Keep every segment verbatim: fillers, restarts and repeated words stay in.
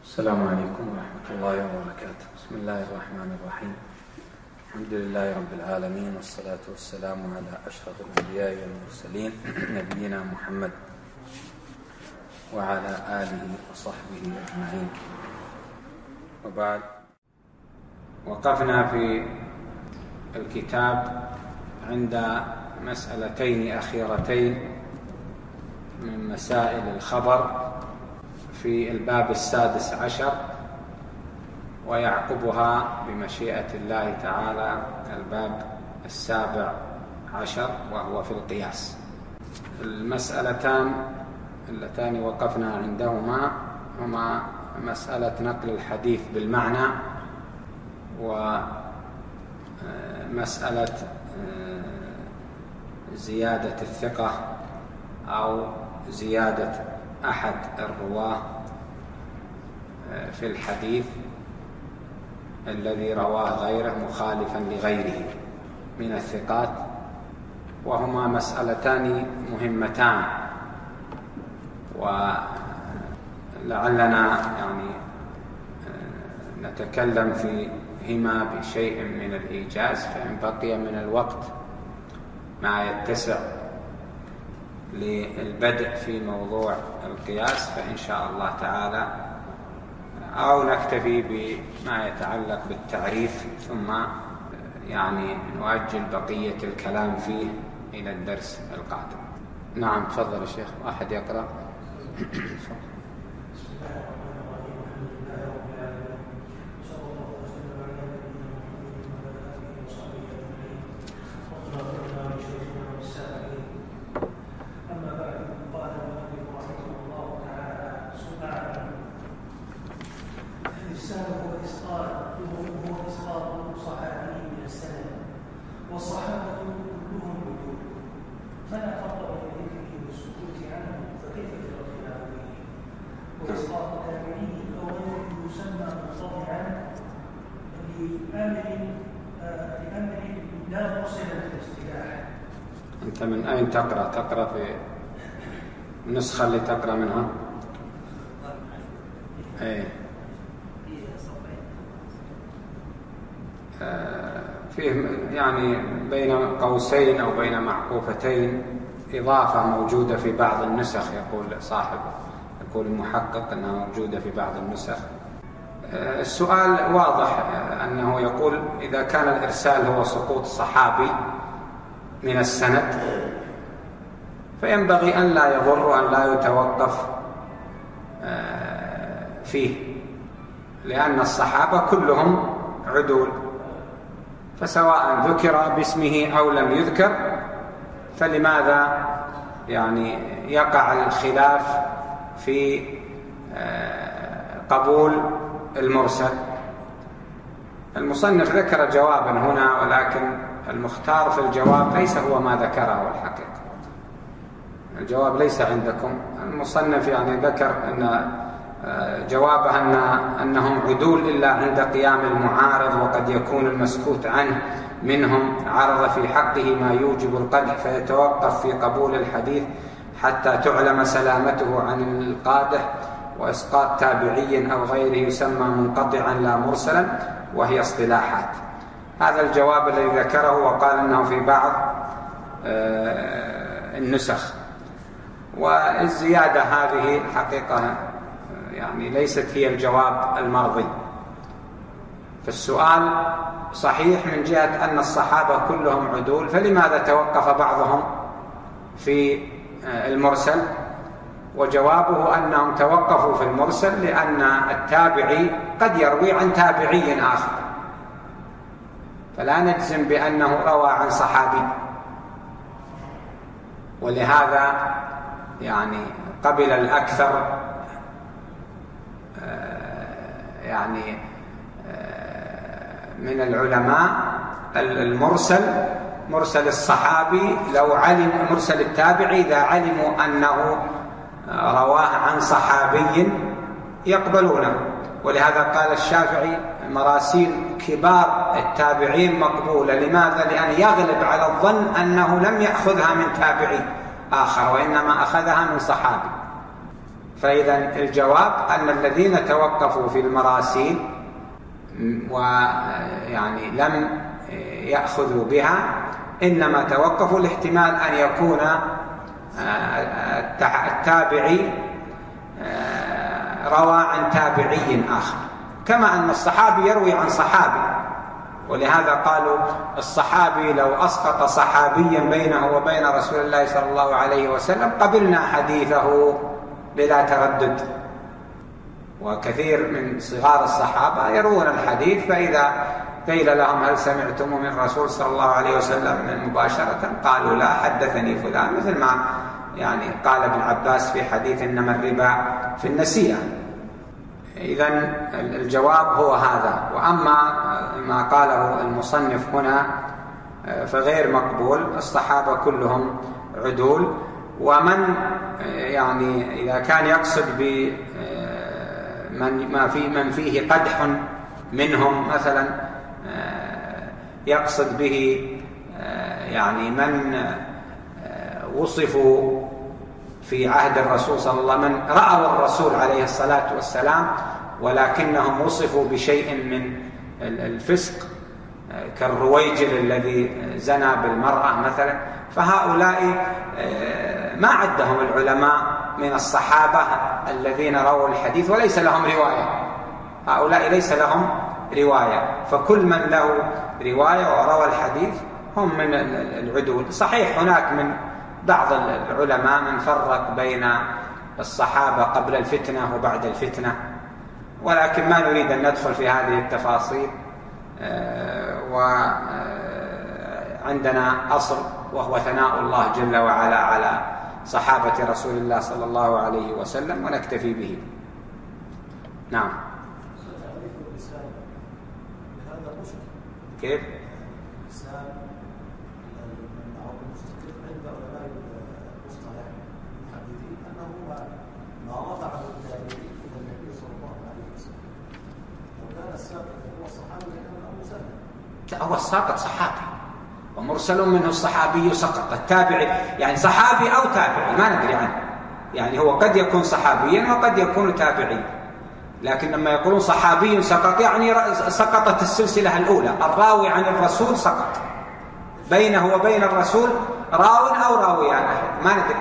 السلام عليكم ورحمة الله وبركاته. بسم الله الرحمن الرحيم. الحمد لله رب العالمين، والصلاة والسلام على أشرف الأنبياء والمرسلين نبينا محمد وعلى آله وصحبه أجمعين، وبعد. وقفنا في الكتاب عند مسألتين أخيرتين من مسائل الخبر في الباب السادس عشر، ويعقبها بمشيئة الله تعالى الباب السابع عشر وهو في القياس. المسألتان اللتان وقفنا عندهما هما مسألة نقل الحديث بالمعنى، ومسألة زيادة الثقة أو زيادة أحد الرواة في الحديث الذي رواه غيره مخالفا لغيره من الثقات، وهما مسألتان مهمتان، ولعلنا يعني نتكلم فيهما بشيء من الإيجاز، فإن بقي من الوقت ما يتسع للبدء في موضوع القياس فإن شاء الله تعالى، أو نكتفي بما يتعلق بالتعريف ثم يعني نؤجل بقية الكلام فيه إلى الدرس القادم. نعم، تفضل يا شيخ، أحد يقرأ. أنت من أين تقرأ؟ تقرأ في النسخة اللي تقرأ منها؟ أي فيه يعني بين قوسين أو بين معقوفتين إضافة موجودة في بعض النسخ، يقول صاحب يقول المحقق أنها موجودة في بعض النسخ. السؤال واضح أنه يقول إذا كان الإرسال هو سقوط صحابي من السند فينبغي أن لا يضر وأن لا يتوقف فيه، لأن الصحابة كلهم عدول، فسواء ذكر باسمه أو لم يذكر فلماذا يعني يقع الخلاف في قبول المرسل؟ المصنف ذكر جوابا هنا، ولكن المختار في الجواب ليس هو ما ذكره الحقيقة. الجواب ليس عندكم. المصنف يعني ذكر أن جوابه أن أنهم عدول إلا عند قيام المعارض، وقد يكون المسكوت عنه منهم عرض في حقه ما يوجب القدح فيتوقف في قبول الحديث حتى تعلم سلامته عن القادح، وإسقاط تابعي أو غيره يسمى منقطعا لا مرسلا، وهي اصطلاحات. هذا الجواب الذي ذكره، وقال أنه في بعض النسخ. والزيادة هذه حقيقة يعني ليست هي الجواب المرضي. فالسؤال صحيح من جهة أن الصحابة كلهم عدول، فلماذا توقف بعضهم في المرسل؟ وجوابه أنهم توقفوا في المرسل لأن التابعي قد يروي عن تابعي آخر، فلا نجزم بأنه روى عن صحابي، ولهذا يعني قبل الأكثر يعني من العلماء المرسل مرسل الصحابي لو علم مرسل التابعي إذا علموا أنه رواه عن صحابي يقبلونه. ولهذا قال الشافعي مراسيل كبار التابعين مقبولة. لماذا؟ لأن يغلب على الظن أنه لم يأخذها من تابعي آخر، وإنما أخذها من صحابي. فإذا الجواب أن الذين توقفوا في المراسيل ويعني لم يأخذوا بها إنما توقفوا لاحتمال أن يكون التابعي روى عن تابعي آخر، كما أن الصحابي يروي عن صحابي، ولهذا قالوا الصحابي لو أسقط صحابيا بينه وبين رسول الله صلى الله عليه وسلم قبلنا حديثه بلا تردد. وكثير من صغار الصحابة يروون الحديث، فإذا قيل لهم هل سمعتم من الرسول صلى الله عليه وسلم مباشرة قالوا لا، حدثني فلان، مثل ما يعني قال ابن عباس في حديث إنما الربا في النسيئة. إذن الجواب هو هذا. وأما ما قاله المصنف هنا فغير مقبول، الصحابة كلهم عدول، ومن يعني إذا كان يقصد بمن ما في من فيه قدح منهم مثلا يقصد به يعني من وصفوا في عهد الرسول صلى الله عليه وسلم، من رأوا الرسول عليه الصلاة والسلام ولكنهم وصفوا بشيء من الفسق كالرويجل الذي زنى بالمرأة مثلا، فهؤلاء ما عدهم العلماء من الصحابة الذين رووا الحديث وليس لهم رواية، هؤلاء ليس لهم رواية، فكل من له رواية وروى الحديث هم من العدول. صحيح هناك من بعض العلماء من فرق بين الصحابة قبل الفتنة وبعد الفتنة، ولكن ما نريد أن ندخل في هذه التفاصيل. وعندنا أصل وهو ثناء الله جل وعلا على صحابة رسول الله صلى الله عليه وسلم، ونكتفي به. نعم. كيف؟ هو الساقط صحابي ومرسل منه الصحابي سقط، التابعي يعني صحابي أو تابعي ما ندري عنه، يعني هو قد يكون صحابيا وقد يكون تابعيا، لكن لما يقولون صحابي سقط يعني سقطت السلسلة الأولى، الراوي عن الرسول سقط، بينه وبين الرسول راو أو راويان أحد ما ندري.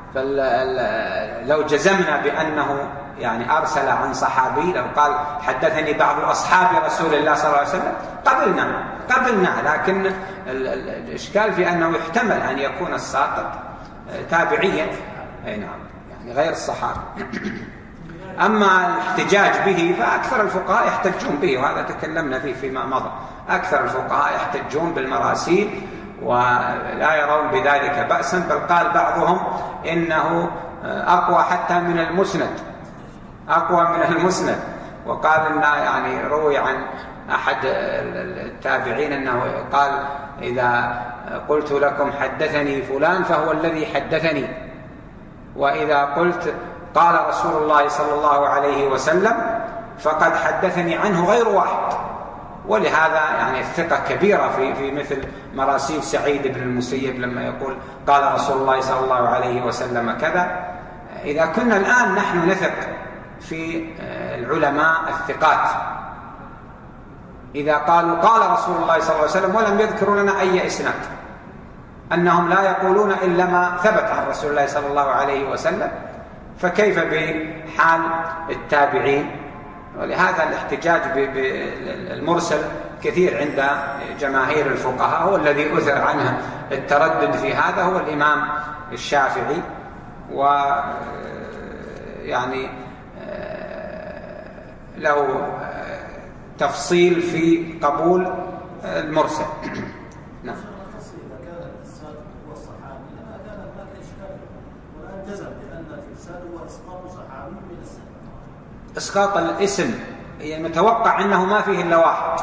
فلو جزمنا بأنه يعني أرسل عن صحابي، لو قال حدثني بعض أصحاب رسول الله صلى الله عليه وسلم قبلنا قبلنا لكن الإشكال في أنه يحتمل أن يكون الساقط تابعيا، أي نعم، يعني غير الصحابة. أما الاحتجاج به فأكثر الفقهاء يحتجون به، وهذا تكلمنا فيه فيما مضى، أكثر الفقهاء يحتجون بالمراسيل ولا يرون بذلك بأسا، بل قال بعضهم إنه أقوى حتى من المسند، أقوى من المسند. وقال إن يعني روي عن أحد التابعين أنه قال إذا قلت لكم حدثني فلان فهو الذي حدثني، وإذا قلت قال رسول الله صلى الله عليه وسلم فقد حدثني عنه غير واحد. ولهذا يعني الثقة كبيرة في في مثل مراسيل سعيد بن المسيب لما يقول قال رسول الله صلى الله عليه وسلم كذا. إذا كنا الآن نحن نثق في العلماء الثقات إذا قالوا قال رسول الله صلى الله عليه وسلم ولم يذكروا لنا أي إسناد، أنهم لا يقولون إلا ما ثبت عن رسول الله صلى الله عليه وسلم، فكيف بحال التابعين؟ ولهذا الاحتجاج بالمرسل كثير عند جماهير الفقهاء، هو الذي أثر عنه التردد في هذا هو الإمام الشافعي، ويعني له تفصيل في قبول المرسل. نعم. إسقاط الاسم يعني متوقع أنه ما فيه إلا واحد،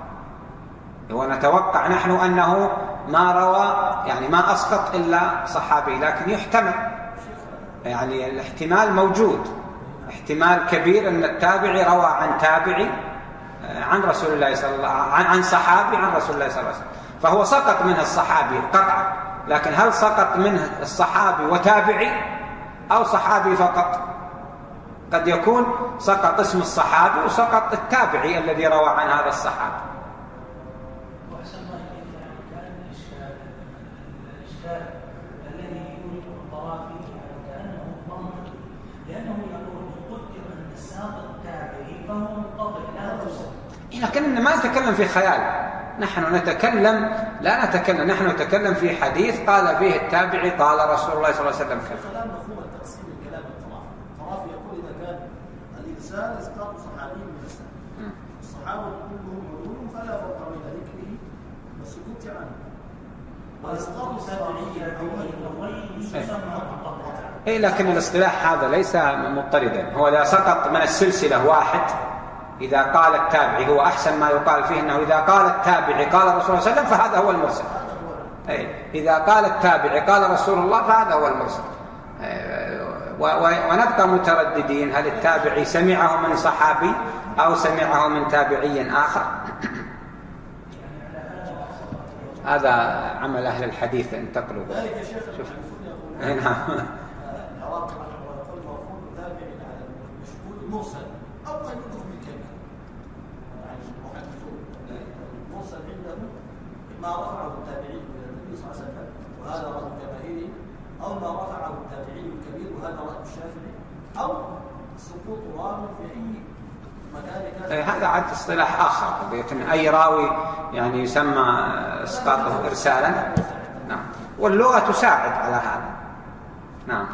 ونتوقع نحن أنه ما روى يعني ما أسقط إلا صحابي، لكن يحتمل يعني الاحتمال موجود، احتمال كبير أن التابعي روى عن تابعي عن رسول الله صلى الله عن عن صحابي عن رسول الله صلى الله عليه وسلم، فهو سقط منه الصحابي قطعا، لكن هل سقط منه الصحابي وتابعي أو صحابي فقط؟ قد يكون سقط اسم الصحابي وسقط التابعي الذي روى عن هذا الصحابي. وأحسن ما يعني كان الإشكال الإشكال الذي يقول الطرافي كأنه منطقي، لأنه يقول قدر أن الساقط التابعي فهو منطبق لا مرسل. لكننا ما نتكلم في خيال، نحن نتكلم لا نتكلم نحن نتكلم في حديث قال فيه التابعي قال رسول الله صلى الله عليه وسلم كذا. كلام مفهوم التقسيم الكلام الطرافي. الطرافي يقول إذا كان الإنسان إسقاط صحابي من السنة، الصحابة كلهم عدول فلا فرق بين ذكره والسكوت عنه. وإسقاط تابعي أو غيره يسمى منطبقا. إيه لكن الاصطلاح هذا ليس مضطردا. هو إذا سقط من السلسلة واحد، إذا قال التابعي هو أحسن ما يقال فيه أنه إذا قال التابعي قال رسول الله صلى الله عليه وسلم فهذا هو المرسل. أي إذا قال التابعي قال رسول الله فهذا هو المرسل. ونبقى مترددين هل التابعي سمعه من صحابي أو سمعه من تابعي آخر. هذا عمل أهل الحديث انتقلوا. شوف هنا أو يدخل من كلمة يعني المحدثون المرسل عنده ما رفعه التابعي إلى النبي صلى الله عليه وسلم وهذا رأي الجماهير، أو ما رفعه التابعي الكبير وهذا رأي الشافعي، أو سقوط راوي في أي مكان كان. هذا عاد اصطلاح آخر، أي راوي يعني يسمى اسقاطه إرسالا. نعم، واللغة تساعد على هذا. نعم.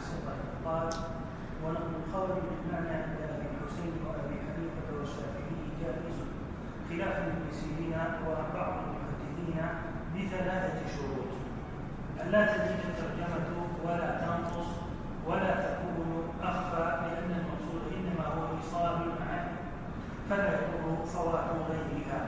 خلاف ابن سيرين وبعض المحدثين بثلاثة شروط: ألا تزيد الترجمة ولا تنقص ولا تكون أخفى، لأن المقصود إنما هو إيصال المعاني فلا يضر فوات غيرها.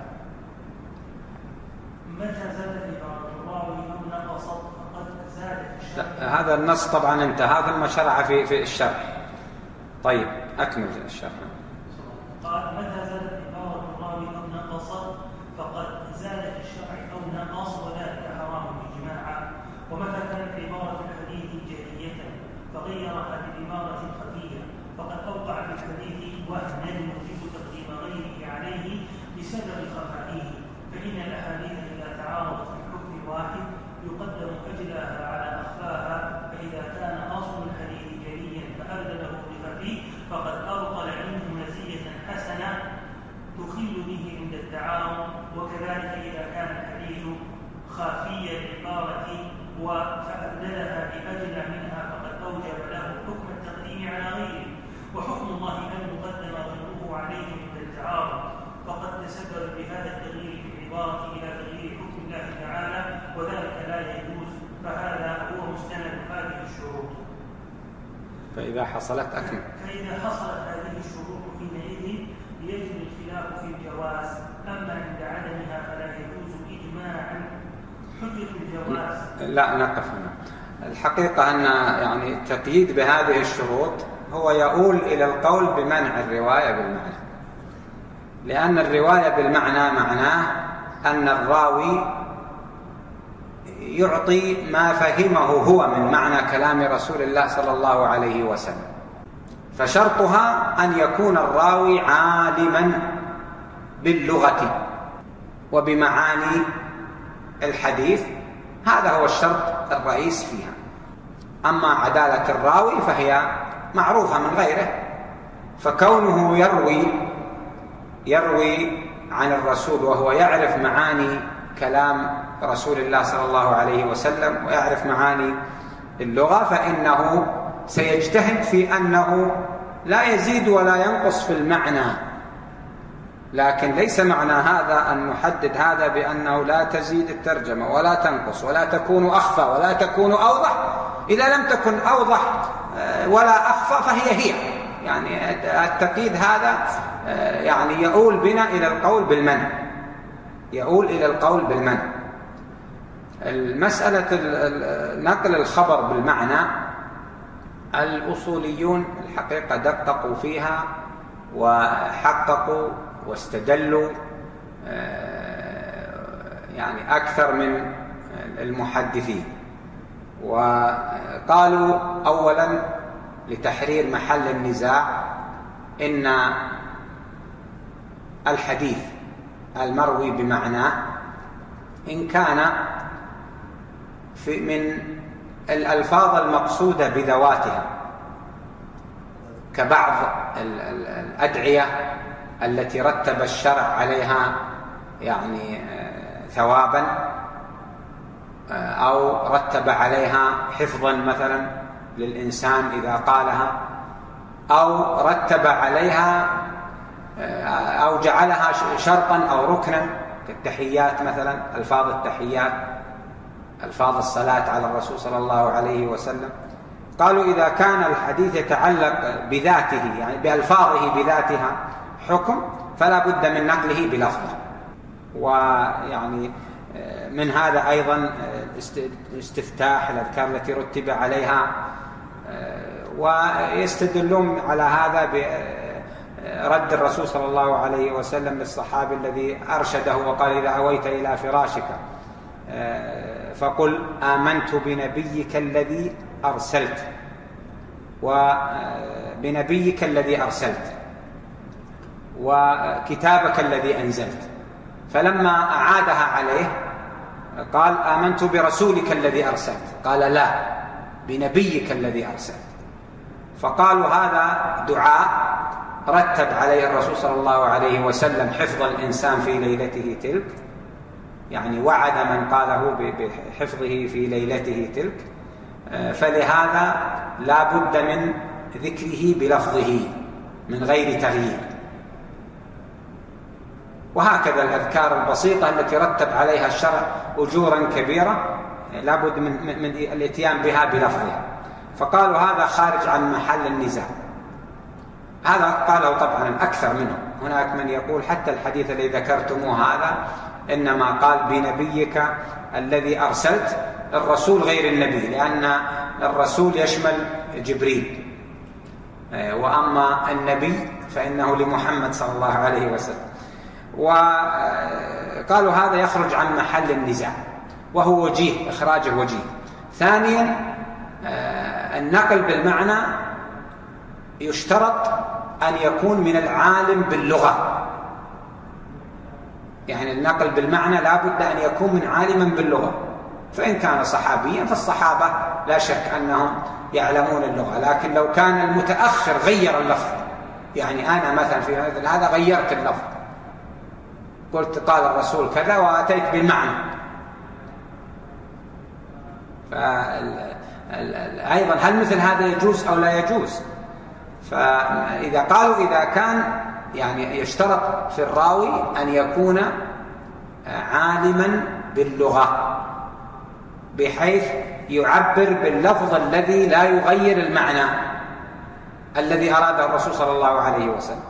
متى زادت عبارة الراوي أو نقصت فقد زادت الشرح. هذا النص طبعا انتهى ثم شرع في في الشرح. طيب أكمل الشرح. قال: متى زادت عبارة الراوي أو نقصت فقد زادت الشرع أو نقص وذلك حرام إجماعا. ومتى كانت عبارة الحديث جلية فغيرها بعبارة خفية فقد أوقع في الحديث وهنا يوجب تقديم غيره عليه بسبب خفائه، فإن الأحاديث إذا تعارضت في حكم واحد يقدم أجلاها على أخفاها، فإذا كان أصل الحديث جليا فأبدله بخفي فقد أبطل عنه مزية حسنة تخل به عند التعارض. وكذلك إذا كان الحديث خافي العبارة فأبدلها بأجل منها فقد أوجب له حكم التقديم على غيره، وحكم الله أن يقدم غيره عليه عند التعارض، فقد تسبب بهذا التغيير في العبارة إلى تغيير حكم الله تعالى، وذلك لا يجوز، فهذا هو مستند هذه الشروط. فإذا حصلت أكمل. فإذا حصلت هذه الشروط حينئذ يجب الخلاف في الجواز، أما عند عدمها فلا يجوز إجماعا. حجة الجواز لا نقف هنا. الحقيقة أن يعني التقييد بهذه الشروط هو يؤول إلى القول بمنع الرواية بالمعنى، لأن الرواية بالمعنى معناه أن الراوي يعطي ما فهمه هو من معنى كلام رسول الله صلى الله عليه وسلم، فشرطها أن يكون الراوي عالما باللغة وبمعاني الحديث، هذا هو الشرط الرئيس فيها. أما عدالة الراوي فهي معروفة من غيره، فكونه يروي يروي عن الرسول وهو يعرف معاني كلام رسول الله صلى الله عليه وسلم ويعرف معاني اللغة، فإنه سيجتهد في أنه لا يزيد ولا ينقص في المعنى. لكن ليس معنى هذا أن نحدد هذا بأنه لا تزيد الترجمة ولا تنقص ولا تكون أخفى ولا تكون أوضح. إذا لم تكن أوضح ولا أخفى فهي هي، يعني التقييد هذا يعني يؤول بنا إلى القول بالمنع، يؤول إلى القول بالمنع. المسألة نقل الخبر بالمعنى الأصوليون الحقيقة دققوا فيها وحققوا واستدلوا يعني أكثر من المحدثين، وقالوا أولا لتحرير محل النزاع إن الحديث المروي بمعناه إن كان في من الألفاظ المقصودة بذواتها كبعض الأدعية التي رتب الشرع عليها يعني ثوابا، أو رتب عليها حفظا مثلا للإنسان إذا قالها، أو رتب عليها أو جعلها شرطا أو ركنا كالتحيات مثلا، ألفاظ التحيات، ألفاظ الصلاة على الرسول صلى الله عليه وسلم. قالوا إذا كان الحديث يتعلق بذاته يعني بألفاظه بذاتها حكم فلا بد من نقله بلفظه. ويعني من هذا أيضا استفتاح الأذكار التي رتب عليها، ويستدلون على هذا برد الرسول صلى الله عليه وسلم للصحابي الذي أرشده وقال إذا أويت إلى فراشك فقل آمنت بنبيك الذي أرسلت وبنبيك الذي أرسلت وكتابك الذي أنزلت. فلما أعادها عليه قال آمنت برسولك الذي أرسلت، قال لا بنبيك الذي أرسلت. فقالوا هذا دعاء رتب عليه الرسول صلى الله عليه وسلم حفظ الإنسان في ليلته تلك، يعني وعد من قاله بحفظه في ليلته تلك، فلهذا لا بد من ذكره بلفظه من غير تغيير. وهكذا الأذكار البسيطة التي رتب عليها الشرع أجورا كبيرة لا بد من, من الاتيان بها بلفظها. فقالوا هذا خارج عن محل النزاع. هذا قالوا طبعا أكثر منهم. هناك من يقول حتى الحديث الذي ذكرتموه هذا إنما قال بنبيك الذي أرسلت، الرسول غير النبي، لأن الرسول يشمل جبريل، وأما النبي فإنه لمحمد صلى الله عليه وسلم. وقالوا هذا يخرج عن محل النزاع وهو وجيه، إخراجه وجيه. ثانيا النقل بالمعنى يشترط أن يكون من العالم باللغة، يعني النقل بالمعنى لا بد أن يكون من عالم باللغة. فإن كان صحابيا فالصحابة لا شك أنهم يعلمون اللغة، لكن لو كان المتأخر غير اللفظ، يعني أنا مثلا في هذا غيرت اللفظ، قلت قال الرسول كذا وأتيت بالمعنى، أيضا هل مثل هذا يجوز أو لا يجوز؟ فإذا قالوا إذا كان يعني يشترط في الراوي أن يكون عالما باللغة بحيث يعبر باللفظ الذي لا يغير المعنى الذي أراده الرسول صلى الله عليه وسلم.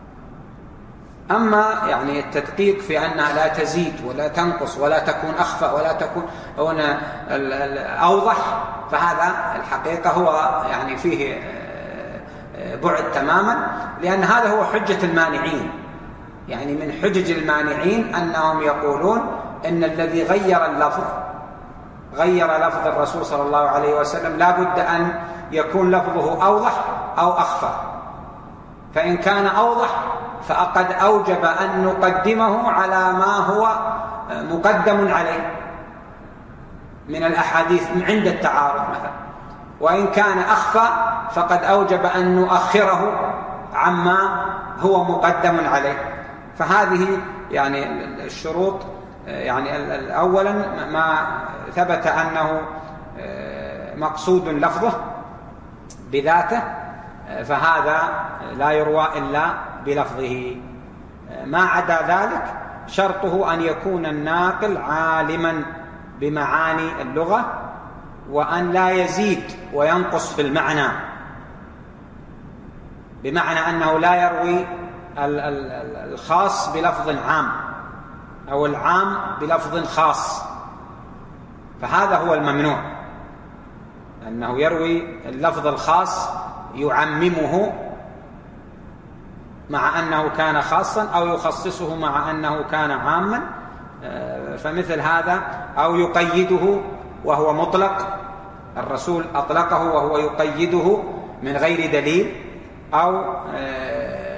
أما يعني التدقيق في أنها لا تزيد ولا تنقص ولا تكون أخفى ولا تكون هنا أوضح، فهذا الحقيقة هو يعني فيه بعد تماما، لأن هذا هو حجة المانعين. يعني من حجج المانعين أنهم يقولون إن الذي غير اللفظ غير لفظ الرسول صلى الله عليه وسلم لا بد أن يكون لفظه أوضح أو أخفى، فإن كان أوضح فقد أوجب أن نقدمه على ما هو مقدم عليه من الأحاديث عند التعارض مثلا، وإن كان أخفى فقد أوجب أن نؤخره عما هو مقدم عليه. فهذه يعني الشروط، يعني أولا ما ثبت أنه مقصود لفظه بذاته فهذا لا يروى إلا بلفظه. ما عدا ذلك شرطه أن يكون الناقل عالما بمعاني اللغة، وأن لا يزيد وينقص في المعنى، بمعنى أنه لا يروي الخاص بلفظ عام أو العام بلفظ خاص، فهذا هو الممنوع، أنه يروي اللفظ الخاص يعممه مع أنه كان خاصا أو يخصصه مع أنه كان عاما، فمثل هذا، أو يقيده وهو مطلق، الرسول أطلقه وهو يقيده من غير دليل، أو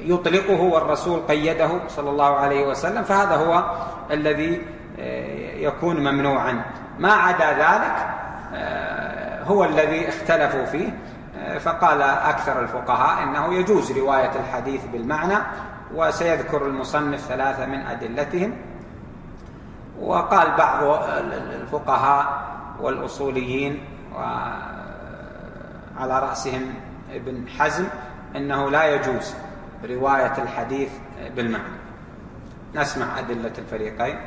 يطلقه والرسول قيده صلى الله عليه وسلم، فهذا هو الذي يكون ممنوعا. ما عدا ذلك هو الذي اختلفوا فيه، فقال أكثر الفقهاء إنه يجوز رواية الحديث بالمعنى، وسيذكر المصنف ثلاثة من أدلتهم. وقال بعض الفقهاء والأصوليين وعلى رأسهم ابن حزم إنه لا يجوز رواية الحديث بالمعنى. نسمع أدلة الفريقين.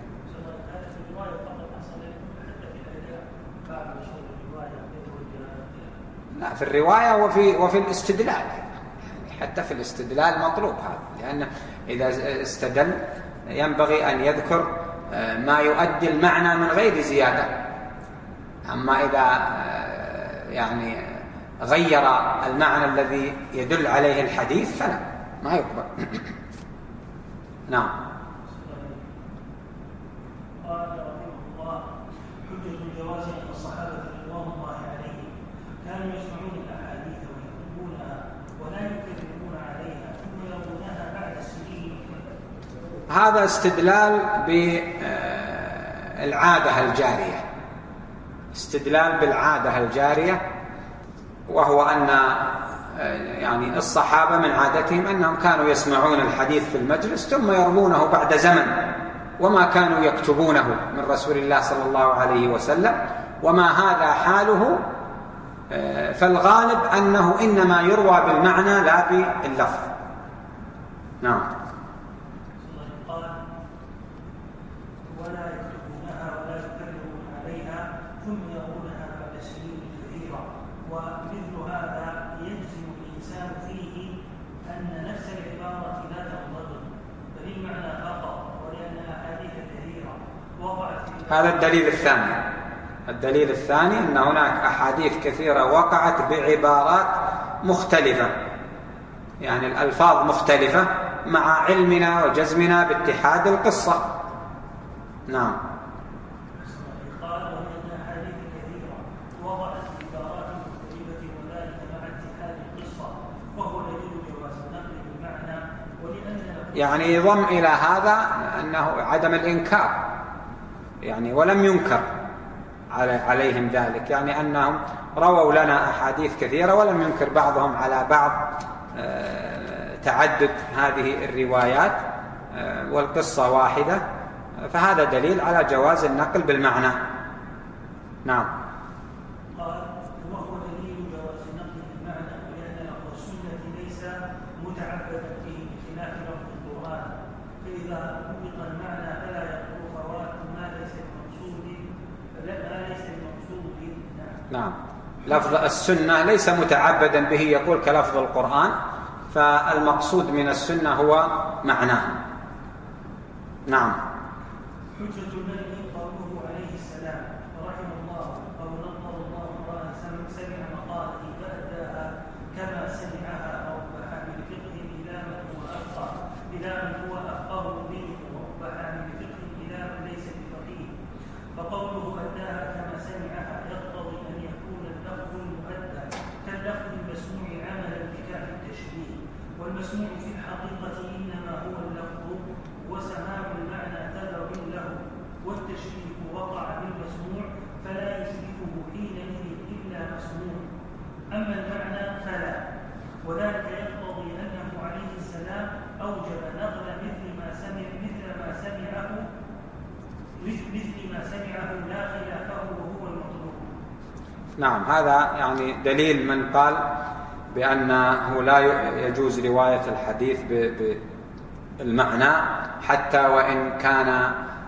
لا، في الرواية وفي وفي الاستدلال، يعني حتى في الاستدلال مطلوب هذا، لأن إذا استدل ينبغي أن يذكر ما يؤدي المعنى من غير زيادة. أما إذا يعني غير المعنى الذي يدل عليه الحديث فلا، ما يقبل. نعم. قال رحمه الله: حجة الجواز أن الصحابة رضوان الله عليهم كانوا يسمعون الأحاديث ويحبونها ولا يكذبون عليها ثم يرونها بعد سنين. هذا استدلال بالعادة الجارية، استدلال بالعادة الجارية، وهو أن يعني الصحابة من عادتهم أنهم كانوا يسمعون الحديث في المجلس ثم يروونه بعد زمن، وما كانوا يكتبونه من رسول الله صلى الله عليه وسلم، وما هذا حاله، فالغالب أنه إنما يروى بالمعنى لا باللفظ. نعم. ولا يكتبونها ولا يكذبون عليها ثم يرونها بعد سنين كثيرة. ومثل هذا يجزم الإنسان فيه أن نفس العبارة لا تنضبط بل المعنى فقط، ولأن أحاديث كثيرة وقعت في هذا الدليل الثاني. الدليل الثاني أن هناك أحاديث كثيرة وقعت بعبارات مختلفة، يعني الألفاظ مختلفة، مع علمنا وجزمنا باتحاد القصة. نعم. قال: ومن أحاديث كثيرة وقعت بعبارات مختلفة وذلك مع اتحاد القصة، وهو دليل جواز النقل بالمعنى. ولأن يعني يضم إلى هذا أنه عدم الإنكار، يعني ولم ينكر عليهم ذلك، يعني أنهم رووا لنا أحاديث كثيرة ولم ينكر بعضهم على بعض تعدد هذه الروايات، والقصة واحدة، فهذا دليل على جواز النقل بالمعنى. نعم. قال: وهو دليل جواز النقل بالمعنى، ولأن لفظ السنة ليس متعبدا به بخلاف لفظ القرآن، فإذا طبق المعنى فلا يقول فوات ما ليس المقصود ما ليس المقصود. نعم. لفظ السنة ليس متعبدا به يقول كلفظ القرآن، فالمقصود من السنة هو معناه. نعم. حجة الملك قوله عليه السلام: ورحم الله أو نظر الله امرأ سمع مقالتي فأداها كما سمعها وربح من فقه إلى من هو أفقه إلى من هو أفقه منه وربح من فقه إلى من ليس بفقيه. فقوله أداها كما سمعها يقتضي أن يكون اللفظ المؤدى كاللفظ المسموع عملا بكاف التشبيه، والمسموع في الحقيقة إنما هو اللفظ، وسماع المعنى تبع له، والتشبيه وقع بالمسموع فلا يشبهه حينئذ إلا مسموع، أما المعنى فلا. وذلك يقتضي أنه عليه السلام أوجب نقل مثل ما سمع مثل ما سمعه مثل ما سمعه لا خلافه وهو المطلوب. نعم. هذا يعني دليل من قال بأنه لا يجوز رواية الحديث بالمعنى حتى وإن كان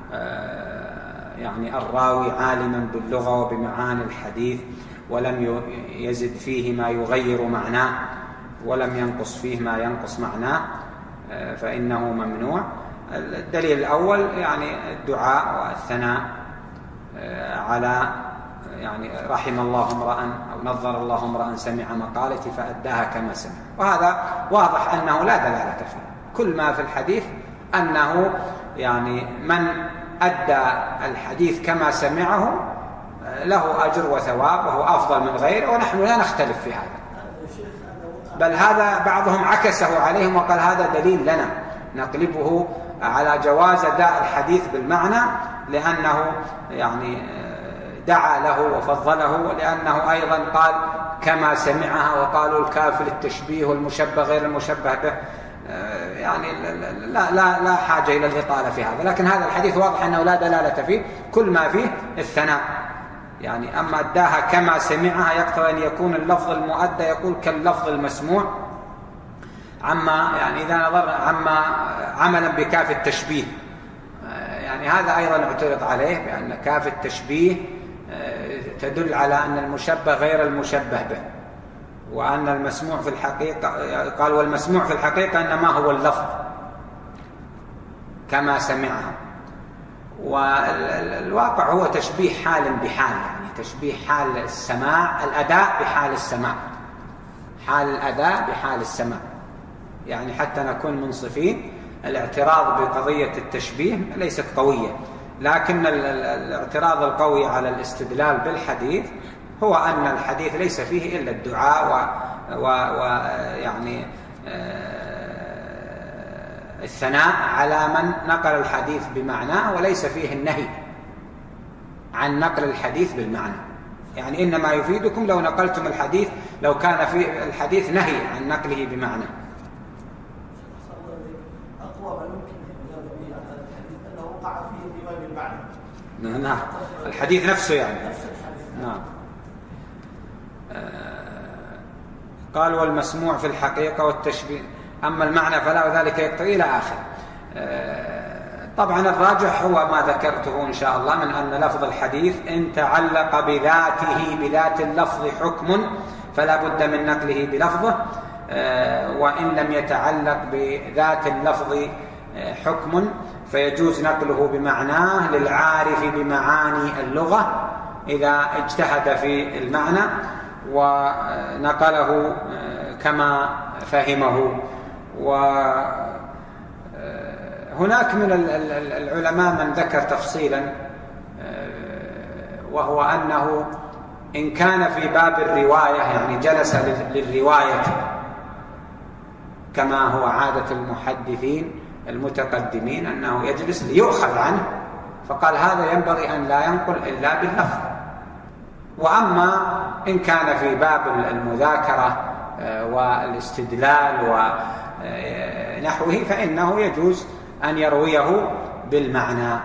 يعني الراوي عالما باللغة وبمعاني الحديث ولم يزد فيه ما يغير معناه ولم ينقص فيه ما ينقص معناه، فإنه ممنوع. الدليل الأول يعني الدعاء والثناء على يعني رحم الله امرأ أو نظر الله امرأ سمع مقالتي فأداها كما سمع، وهذا واضح أنه لا دلالة فيه. كل ما في الحديث أنه يعني من أدى الحديث كما سمعه له أجر وثواب وهو أفضل من غيره، ونحن لا نختلف في هذا. شيخ، هذا بل هذا بعضهم عكسه عليهم وقال هذا دليل لنا نقلبه على جواز أداء الحديث بالمعنى، لأنه يعني دعا له وفضله، لأنه أيضا قال كما سمعها، وقالوا الكاف للتشبيه والمشبه غير المشبه به، يعني لا, لا, لا حاجة إلى الإطالة في هذا. لكن هذا الحديث واضح أنه لا دلالة فيه، كل ما فيه الثناء. يعني أما أداها كما سمعها يقتضي أن يكون اللفظ المؤدى يقول كاللفظ المسموع، عما يعني إذا نظر عما عملا بكاف التشبيه، يعني هذا أيضا اعترض عليه بأن كاف التشبيه تدل على أن المشبه غير المشبه به، وأن المسموع في الحقيقة، قال والمسموع في الحقيقة إنما هو اللفظ كما سمعها. والواقع هو تشبيه حال بحال، يعني تشبيه حال السماع الأداء بحال السماع، حال الأداء بحال السماع، يعني حتى نكون منصفين. الاعتراض بقضية التشبيه ليست قوية، لكن الاعتراض القوي على الاستدلال بالحديث هو أن الحديث ليس فيه إلا الدعاء ويعني الثناء على من نقل الحديث بمعناه، وليس فيه النهي عن نقل الحديث بالمعنى. يعني إنما يفيدكم لو نقلتم الحديث، لو كان في الحديث نهي عن نقله بمعنى. أقوى ما يمكن أن يبني على هذا الحديث أنه وقع فيه الرواية بالمعنى. نعم، الحديث نفسه يعني. نفس الحديث. نعم. قال والمسموع في الحقيقة والتشبيه، أما المعنى فلا، وذلك يقتضي إلى آخر. طبعا الراجح هو ما ذكرته إن شاء الله من أن لفظ الحديث إن تعلق بذاته بذات اللفظ حكم فلا بد من نقله بلفظه، وإن لم يتعلق بذات اللفظ حكم فيجوز نقله بمعناه للعارف بمعاني اللغة إذا اجتهد في المعنى ونقله كما فهمه. وهناك من العلماء من ذكر تفصيلا، وهو أنه إن كان في باب الرواية يعني جلس للرواية كما هو عادة المحدثين المتقدمين أنه يجلس ليؤخذ عنه، فقال هذا ينبغي أن لا ينقل إلا باللفظ. وأما إن كان في باب المذاكرة والاستدلال ونحوه فإنه يجوز أن يرويه بالمعنى.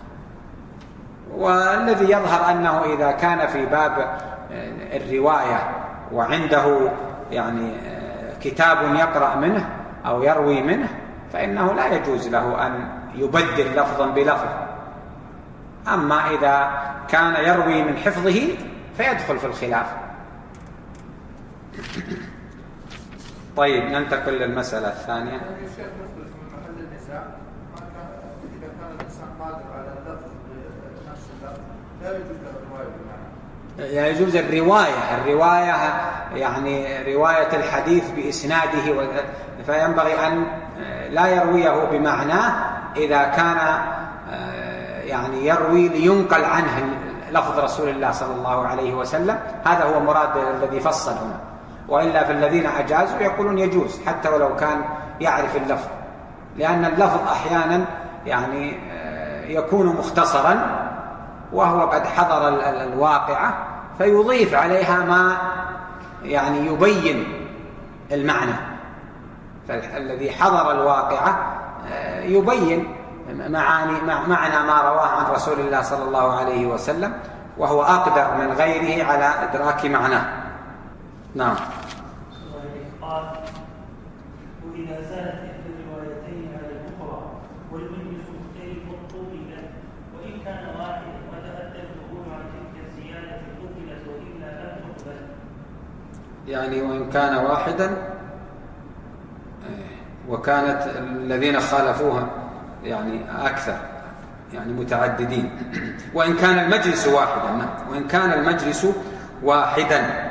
والذي يظهر أنه إذا كان في باب الرواية وعنده يعني كتاب يقرأ منه أو يروي منه فإنه لا يجوز له أن يبدل لفظا بلفظ. أما إذا كان يروي من حفظه فيدخل في الخلاف. طيب ننتقل للمسألة الثانية. الشيخ يخرج من محل النزاع إذا كان الإنسان قادر على اللفظ بنفس اللفظ لا يجوز له الرواية بالمعنى. لا يجوز الرواية الرواية يعني رواية الحديث بإسناده، فينبغي أن لا يرويه بمعناه إذا كان يعني يروي لينقل عنه لفظ رسول الله صلى الله عليه وسلم. هذا هو مراد الذي فصل هنا، وإلا فالذين أجازوا يقولون يجوز حتى ولو كان يعرف اللفظ، لأن اللفظ أحيانا يعني يكون مختصرا وهو قد حضر الواقعة فيضيف عليها ما يعني يبين المعنى، فالذي حضر الواقعة يبين معاني معنى ما رواه عن رسول الله صلى الله عليه وسلم، وهو أقدر من غيره على إدراك معناه. نعم. قال وإذا زالت إحدى الروايتين على الأخرى والمجلس مختلف قبل، وإن كان واحدا وتأتى الدخول عن تلك الزيادة قبلت وإلا لم تقبل. يعني وإن كان واحدا وكانت الذين خالفوها يعني أكثر يعني متعددين، وإن كان المجلس واحدا وإن كان المجلس واحدا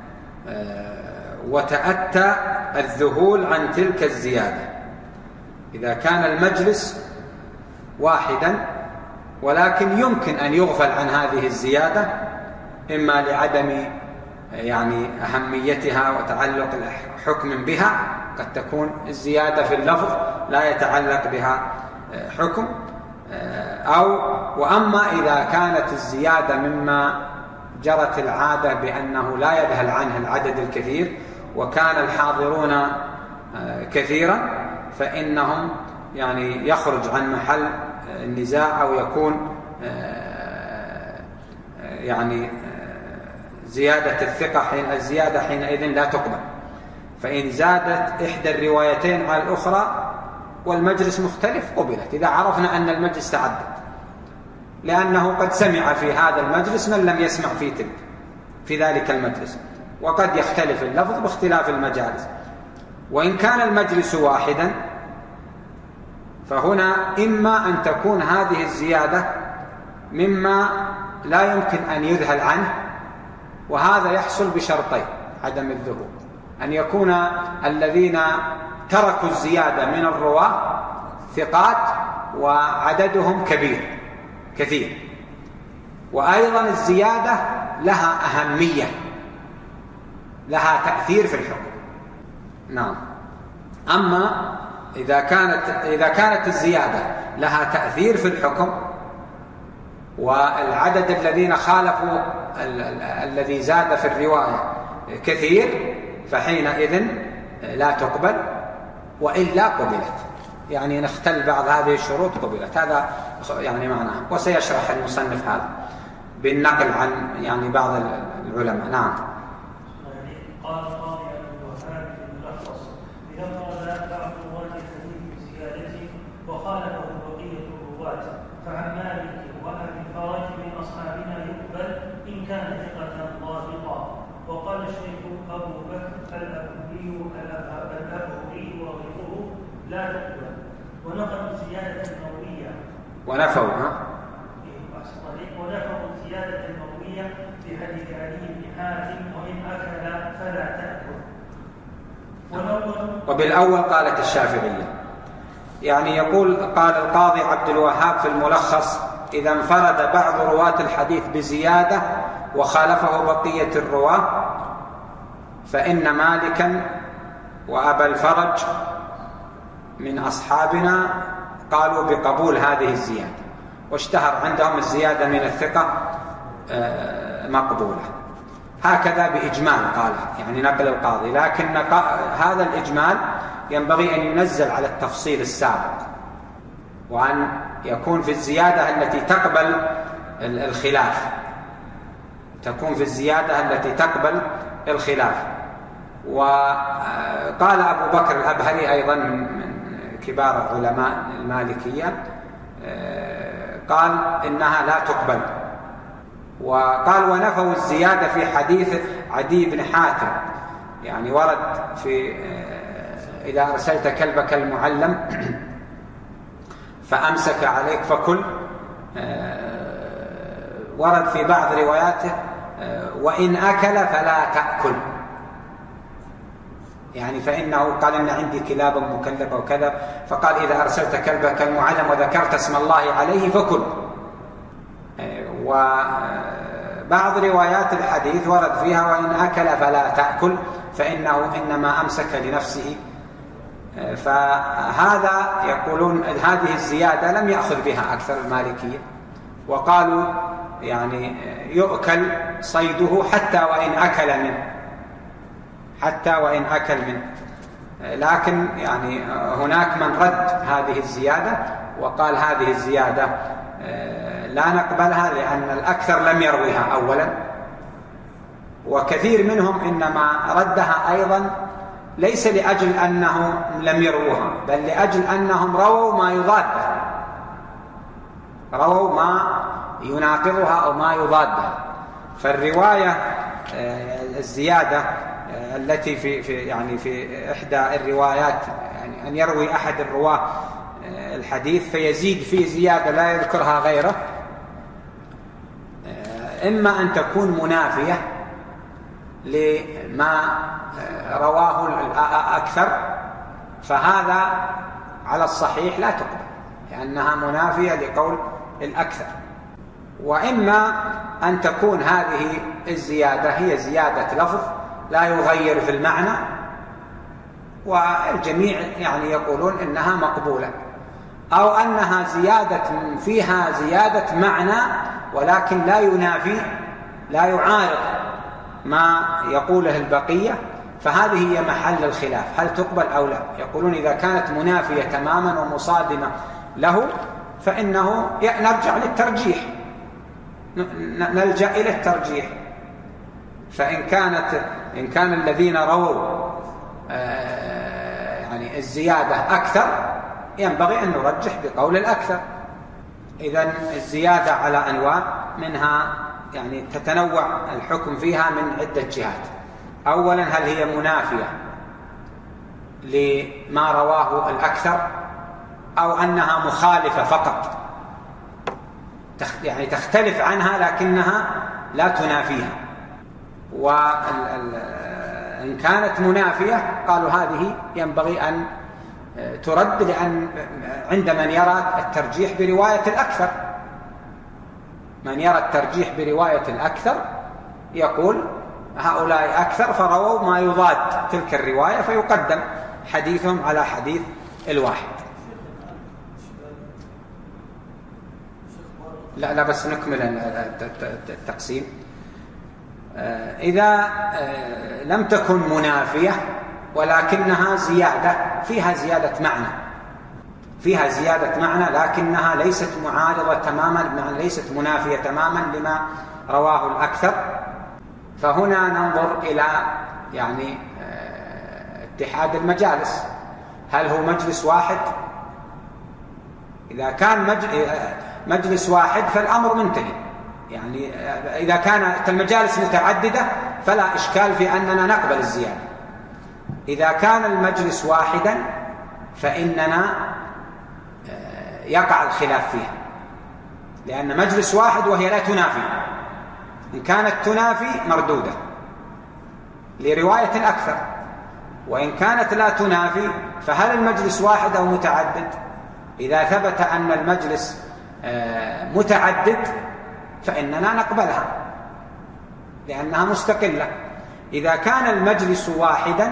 وتأتى الذهول عن تلك الزيادة. إذا كان المجلس واحدا ولكن يمكن أن يغفل عن هذه الزيادة إما لعدم يعني أهميتها وتعلق حكم بها، قد تكون الزيادة في اللفظ لا يتعلق بها حكم، أو وأما إذا كانت الزيادة مما جرت العادة بأنه لا يذهل عنه العدد الكثير وكان الحاضرون كثيرا، فإنهم يعني يخرج عن محل النزاع أو يكون يعني زيادة الثقة حين الزيادة حينئذ لا تقبل. فإن زادت إحدى الروايتين على الأخرى والمجلس مختلف قبلت، إذا عرفنا أن المجلس تعدد، لأنه قد سمع في هذا المجلس من لم يسمع في تلك في ذلك المجلس، وقد يختلف اللفظ باختلاف المجالس. وإن كان المجلس واحدا فهنا إما أن تكون هذه الزيادة مما لا يمكن أن يذهل عنه، وهذا يحصل بشرطين عدم الذهول: أن يكون الذين تركوا الزيادة من الرواة ثقات وعددهم كبير كثير، وأيضا الزيادة لها أهمية، لها تأثير في الحكم. نعم. أما إذا كانت إذا كانت الزيادة لها تأثير في الحكم والعدد الذين خالفوا الذي زاد في الرواية كثير، فحينئذ لا تقبل، وإلا قبلت. يعني نختل بعض هذه الشروط قبلت، هذا يعني معناه. وسيشرح المصنف هذا بالنقل عن يعني بعض العلماء. نعم. قال القاضي عبد الوهاب في الملخص: إذا انفرد بعض رواة الحديث بزيادته وخالفه بقية الرواة فعن مالك وأبي الفرج من أصحابنا يقبل إن كان ثقة ضابطا. وقال الشيخ أبو بكر الأبوي الأبوي وغيره لا تقبل، ونقلوا الزيادة المروية ونفوا ها ونفوا الزيادة المروية في حديث علي بن حاتم: وإن أكل فلا تأكل. وبالأول قالت الشافعية. يعني يقول قال القاضي عبد الوهاب في الملخص: إذا انفرد بعض رواة الحديث بزيادة وخالفه بقية الرواة فإن مالكا وأبا الفرج من أصحابنا قالوا بقبول هذه الزيادة، واشتهر عندهم الزيادة من الثقة مقبولة. هكذا بإجمال قال، يعني نقل القاضي، لكن هذا الإجمال ينبغي أن ينزل على التفصيل السابق، وأن يكون في الزيادة التي تقبل الخلاف، تكون في الزيادة التي تقبل الخلاف. وقال أبو بكر الأبهري أيضا من كبار علماء المالكية قال إنها لا تقبل. وقال ونفوا الزيادة في حديث عدي بن حاتم، يعني ورد في إذا أرسلت كلبك المعلم فأمسك عليك فكل، ورد في بعض رواياته وإن أكل فلا تأكل، يعني فإنه قال إن عندي كلابا مكلبة وكذا، فقال إذا أرسلت كلبك المعلم وذكرت اسم الله عليه فكل. وبعض روايات الحديث ورد فيها وإن أكل فلا تأكل، فإنه إنما أمسك لنفسه. فهذا يقولون هذه الزيادة لم يأخذ بها أكثر المالكية، وقالوا يعني يؤكل صيده حتى وإن أكل منه، حتى وإن أكل منه. لكن يعني هناك من رد هذه الزيادة وقال هذه الزيادة لا نقبلها لأن الأكثر لم يرويها أولا، وكثير منهم إنما ردها أيضا ليس لأجل أنهم لم يروها، بل لأجل أنهم رووا ما يضادها، رووا ما يناقضها أو ما يضادها. فالرواية الزيادة التي في في يعني في إحدى الروايات، يعني أن يروي أحد الرواة الحديث فيزيد فيه زيادة لا يذكرها غيره، إما أن تكون منافية لما رواه الأكثر، فهذا على الصحيح لا تقبل لأنها منافية لقول الأكثر. وإما أن تكون هذه الزيادة هي زيادة لفظ لا يغير في المعنى، والجميع يعني يقولون إنها مقبولة، أو أنها زيادة فيها زيادة معنى ولكن لا ينافي لا يعارض ما يقوله البقية، فهذه هي محل الخلاف، هل تقبل أو لا. يقولون إذا كانت منافية تماما ومصادمة له فإنه نرجع للترجيح، نلجأ إلى الترجيح. فإن كانت إن كان الذين رووا يعني الزيادة أكثر ينبغي أن نرجح بقول الأكثر. إذن الزيادة على أنواع، منها يعني تتنوع الحكم فيها من عدة جهات. أولا هل هي منافية لما رواه الأكثر أو أنها مخالفة فقط، يعني تختلف عنها لكنها لا تنافيها. وإن كانت منافية قالوا هذه ينبغي أن ترد، لأن عند من يرى الترجيح برواية الأكثر، من يرى الترجيح برواية الأكثر يقول هؤلاء أكثر فرووا ما يضاد تلك الرواية فيقدم حديثهم على حديث الواحد. لا لا بس نكمل التقسيم. إذا لم تكن منافية ولكنها زيادة فيها زيادة معنى، فيها زيادة معنى لكنها ليست معارضة تماما، ليست منافية تماما لما رواه الأكثر، فهنا ننظر إلى يعني اتحاد المجالس. هل هو مجلس واحد؟ إذا كان مجلس واحد فالأمر منتهي، يعني إذا كانت المجالس متعددة فلا إشكال في أننا نقبل الزيادة. إذا كان المجلس واحدا فإننا يقع الخلاف فيها، لأن مجلس واحد وهي لا تنافي، إن كانت تنافي مردودة لرواية الأكثر، وإن كانت لا تنافي فهل المجلس واحد أو متعدد؟ إذا ثبت أن المجلس متعدد فإننا نقبلها لأنها مستقلة. إذا كان المجلس واحدا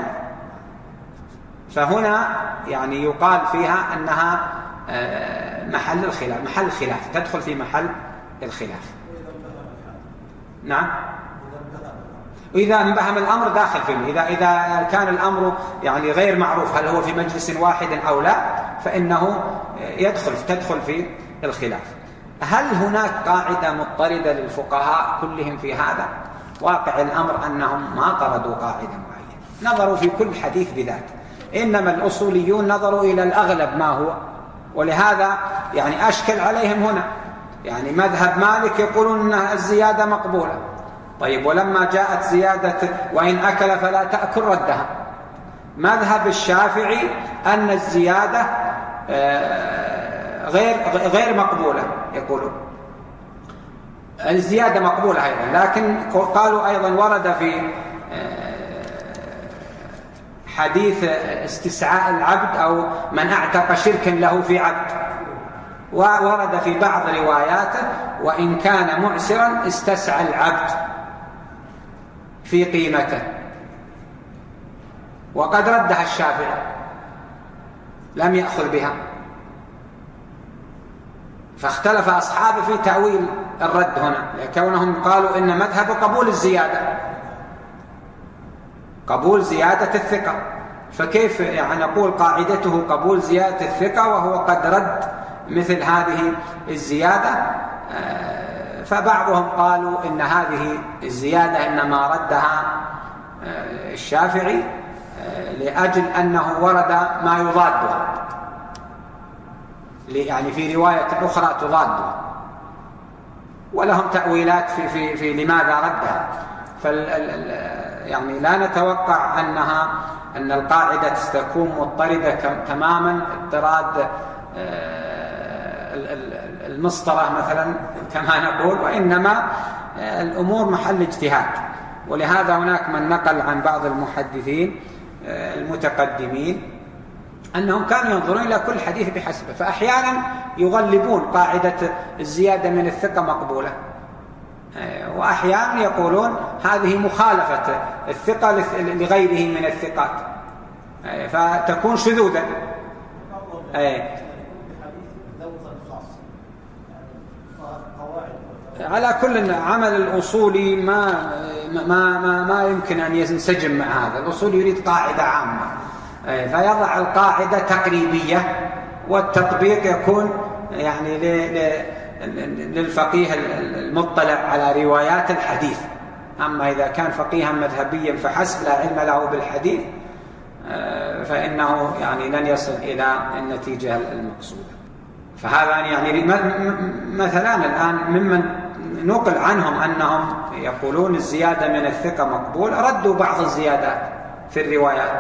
فهنا يعني يقال فيها أنها محل الخلاف، محل الخلاف تدخل في محل الخلاف. نعم، وإذا انبهم الأمر داخل فيه، إذا إذا كان الأمر يعني غير معروف هل هو في مجلس واحد أو لا فإنه يدخل تدخل في الخلاف. هل هناك قاعدة مضطردة للفقهاء كلهم في هذا؟ واقع الأمر أنهم ما طردوا قاعدة معينة، نظروا في كل حديث بذات، إنما الأصوليون نظروا إلى الأغلب ما هو، ولهذا يعني أشكل عليهم هنا. يعني مذهب مالك يقولون أن الزيادة مقبولة، طيب ولما جاءت زيادة وإن أكل فلا تأكل ردها. مذهب الشافعي أن الزيادة غير غير مقبولة، يقولون الزيادة مقبولة أيضا، لكن قالوا أيضا ورد في حديث استسعاء العبد أو من اعتق شركا له في عبد، وورد في بعض رواياته وإن كان معسرا استسعى العبد في قيمته، وقد ردها الشافعي لم يأخذ بها. فاختلف أصحابه في تأويل الرد هنا، لكونهم قالوا إن مذهب قبول الزيادة، قبول زيادة الثقة، فكيف يعني نقول قاعدته قبول زيادة الثقة وهو قد رد مثل هذه الزيادة؟ فبعضهم قالوا إن هذه الزيادة إنما ردها الشافعي لأجل أنه ورد ما يضادها، يعني في رواية أخرى تضادها، ولهم تأويلات في في في لماذا ردها. فال يعني لا نتوقع أنها أن القاعدة تكون مضطردة تماما اضطراد المسطرة مثلا كما نقول، وإنما الأمور محل اجتهاد. ولهذا هناك من نقل عن بعض المحدثين المتقدمين أنهم كانوا ينظرون إلى كل حديث بحسبه، فأحيانا يغلبون قاعدة الزيادة من الثقة مقبولة، وأحيانا يقولون هذه مخالفة الثقة لغيره من الثقات، فتكون شذوذا. على كل عمل الأصولي ما ما ما ما يمكن أن ينسجم مع هذا. الأصول يريد قاعدة عامة، فيضع القاعدة تقريبية، والتطبيق يكون يعني للفقيه المطلع على روايات الحديث. أما إذا كان فقيها مذهبيا فحسب لا علم له بالحديث فإنه يعني لن يصل إلى النتيجة المقصودة. فهذا يعني مثلا الآن ممن نقل عنهم أنهم يقولون الزيادة من الثقة مقبول ردوا بعض الزيادات في الروايات.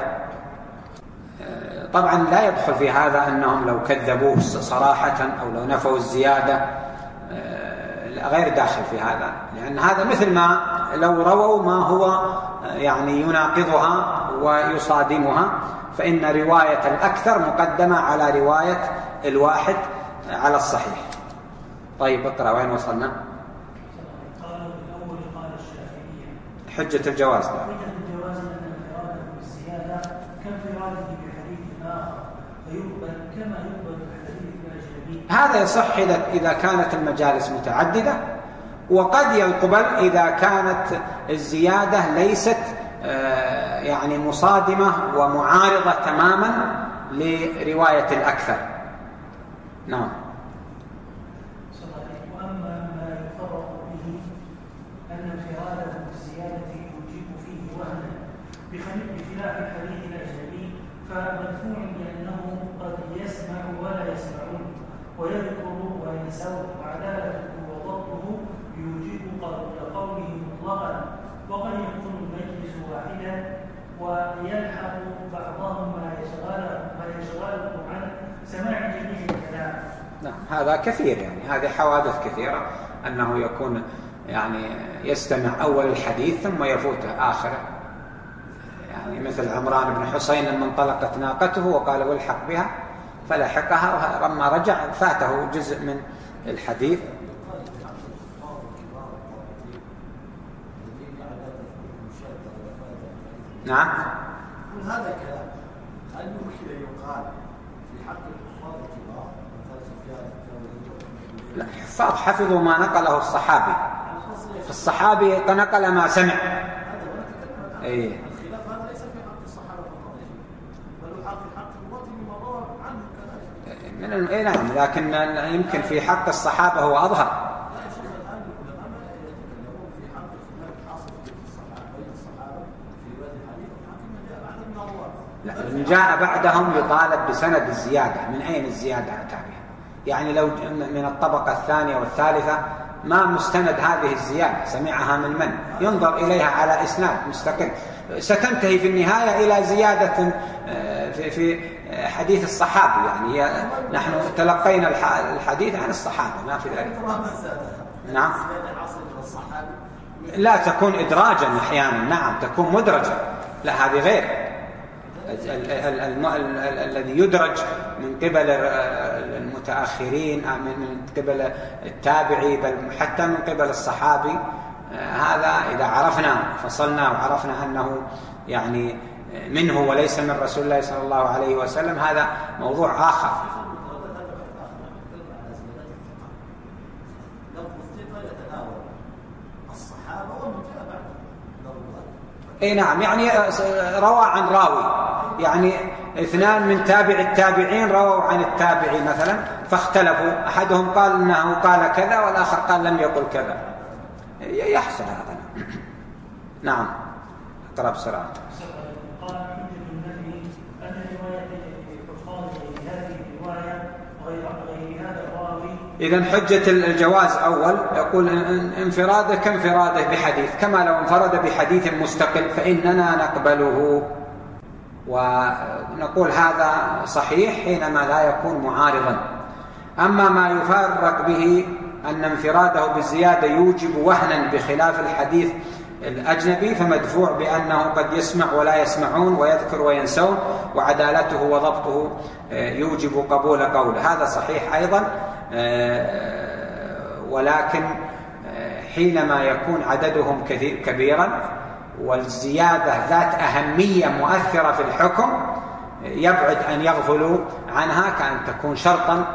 طبعا لا يدخل في هذا أنهم لو كذبوه صراحة أو لو نفوا الزيادة، غير داخل في هذا، لأن هذا مثل ما لو رووا ما هو يعني يناقضها ويصادمها، فإن رواية الأكثر مقدمة على رواية الواحد على الصحيح. طيب اقرأ، وين وصلنا؟ قالوا بالأول قال الشافعية حجة الجواز. حجة الجواز أن انفراده بالزيادة كانفراده بحديث آخر، فيقبل كما يقبل الحديث الأجنبي. هذا يصح إذا كانت المجالس متعددة، وقد يقبل إذا كانت الزيادة ليست يعني مصادمة ومعارضة تماما لرواية الأكثر. نعم. وأما ما يفرق به أن انفراده بالزيادة يوجب فيه وهنا بخلاف الحديث الأجنبي فمدفوع لأنه قد يسمع ولا يسمعون، ويذكر وينسون، وعدالته وضبطه يوجب قبول قوله مطلقا، وقد يكون المجلس واحدا ويلحق بعضهم ما يشغله ما يشغله عن سماع جميع الكلام. نعم، هذا كثير، يعني هذه حوادث كثيرة أنه يكون يعني يستمع أول الحديث ثم يفوته آخره، يعني مثل عمران بن حسين لما انطلقت ناقته وقال والحق بها فلحقها، ولما رجع فاته جزء من الحديث. نعم. هذا الكلام هل يمكن أن يقال في حق الحفاظ الكبار مثل سفيان الثوري؟ لا، الحفاظ حفظوا ما نقله الصحابي، الصحابي نقل ما سمع. اي الخلاف هذا ليس في حق الصحابة فقط، بل حق في حق المواطن مما روى عنه كذلك. من اي نعم، لكن يمكن في حق الصحابة هو أظهر. من جاء بعدهم يطالب بسند الزيادة. من أين الزيادة أتى بها؟ يعني لو من الطبقة الثانية والثالثة ما مستند هذه الزيادة، سمعها من من؟ ينظر إليها على إسناد مستقل، ستنتهي في النهاية إلى زيادة في حديث الصحابي. يعني نحن تلقينا الحديث عن الصحابة، ما في ذلك. نعم، لا تكون إدراجا أحيانا، نعم تكون مدرجة، لا هذه غير. الذي يدرج من قبل المتأخرين من قبل التابعي بل حتى من قبل الصحابي، هذا إذا عرفنا فصلنا وعرفنا أنه يعني منه وليس من رسول الله صلى الله عليه وسلم، هذا موضوع آخر. اي نعم، يعني روى عن راوي، يعني اثنان من تابع التابعين رووا عن التابعي مثلا فاختلفوا، احدهم قال انه قال كذا والاخر قال لم يقل كذا، يحصل هذا. نعم، اقرأ بسرعة. قال حجة النبي أن رواية الحفاظ هذه الرواية غير غير هذا الراوي. إذن حجة الجواز أول يقول انفراده كانفراده بحديث، كما لو انفرد بحديث مستقل فإننا نقبله، ونقول هذا صحيح حينما لا يكون معارضا. أما ما يفرق به أن انفراده بالزيادة يوجب وهنا بخلاف الحديث الأجنبي فمدفوع بأنه قد يسمع ولا يسمعون ويذكر وينسون، وعدالته وضبطه يوجب قبول قوله، هذا صحيح أيضا. ولكن حينما يكون عددهم كبيرا والزيادة ذات أهمية مؤثرة في الحكم يبعد أن يغفلوا عنها، كأن تكون شرطا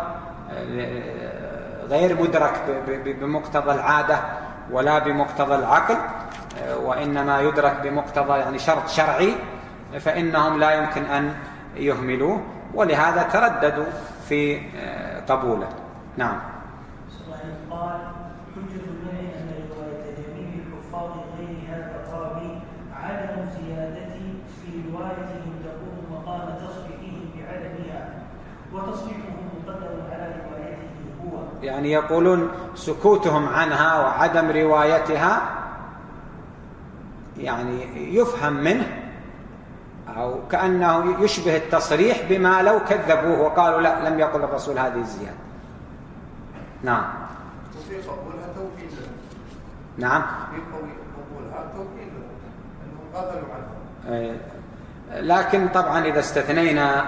غير مدرك بمقتضى العادة ولا بمقتضى العقل، وإنما يدرك بمقتضى يعني شرط شرعي، فإنهم لا يمكن أن يهملوه، ولهذا ترددوا في قبوله. نعم. قال حجة المنع أن رواية جميع الحفاظ غير هذا الراوي عدم زيادته في روايتهم تقوم مقام تصحيحهم بعدمها، وتصحيحهم مقدم على روايته هو. يعني يقولون سكوتهم عنها وعدم روايتها يعني يفهم منه أو كأنه يشبه التصريح بما لو كذبوه وقالوا لا لم يقل الرسول هذه الزيادة. نعم. وفي قبولها توكيد له. نعم. في قبولها توكيد له أنهم غفلوا عنه. لكن طبعا إذا استثنينا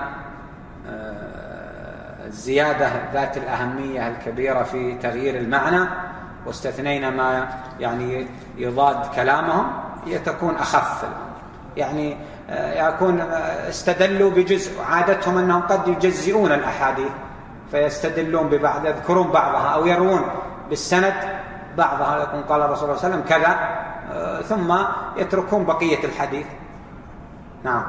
الزيادة ذات الأهمية الكبيرة في تغيير المعنى واستثنينا ما يعني يضاد كلامهم تكون أخف، يعني يكون استدلوا بجزء، عادتهم أنهم قد يجزئون الأحاديث فيستدلون ببعض، يذكرون بعضها أو يروون بالسند بعضها، يقول قال الرسول صلى الله عليه وسلم كذا، ثم يتركون بقية الحديث. نعم.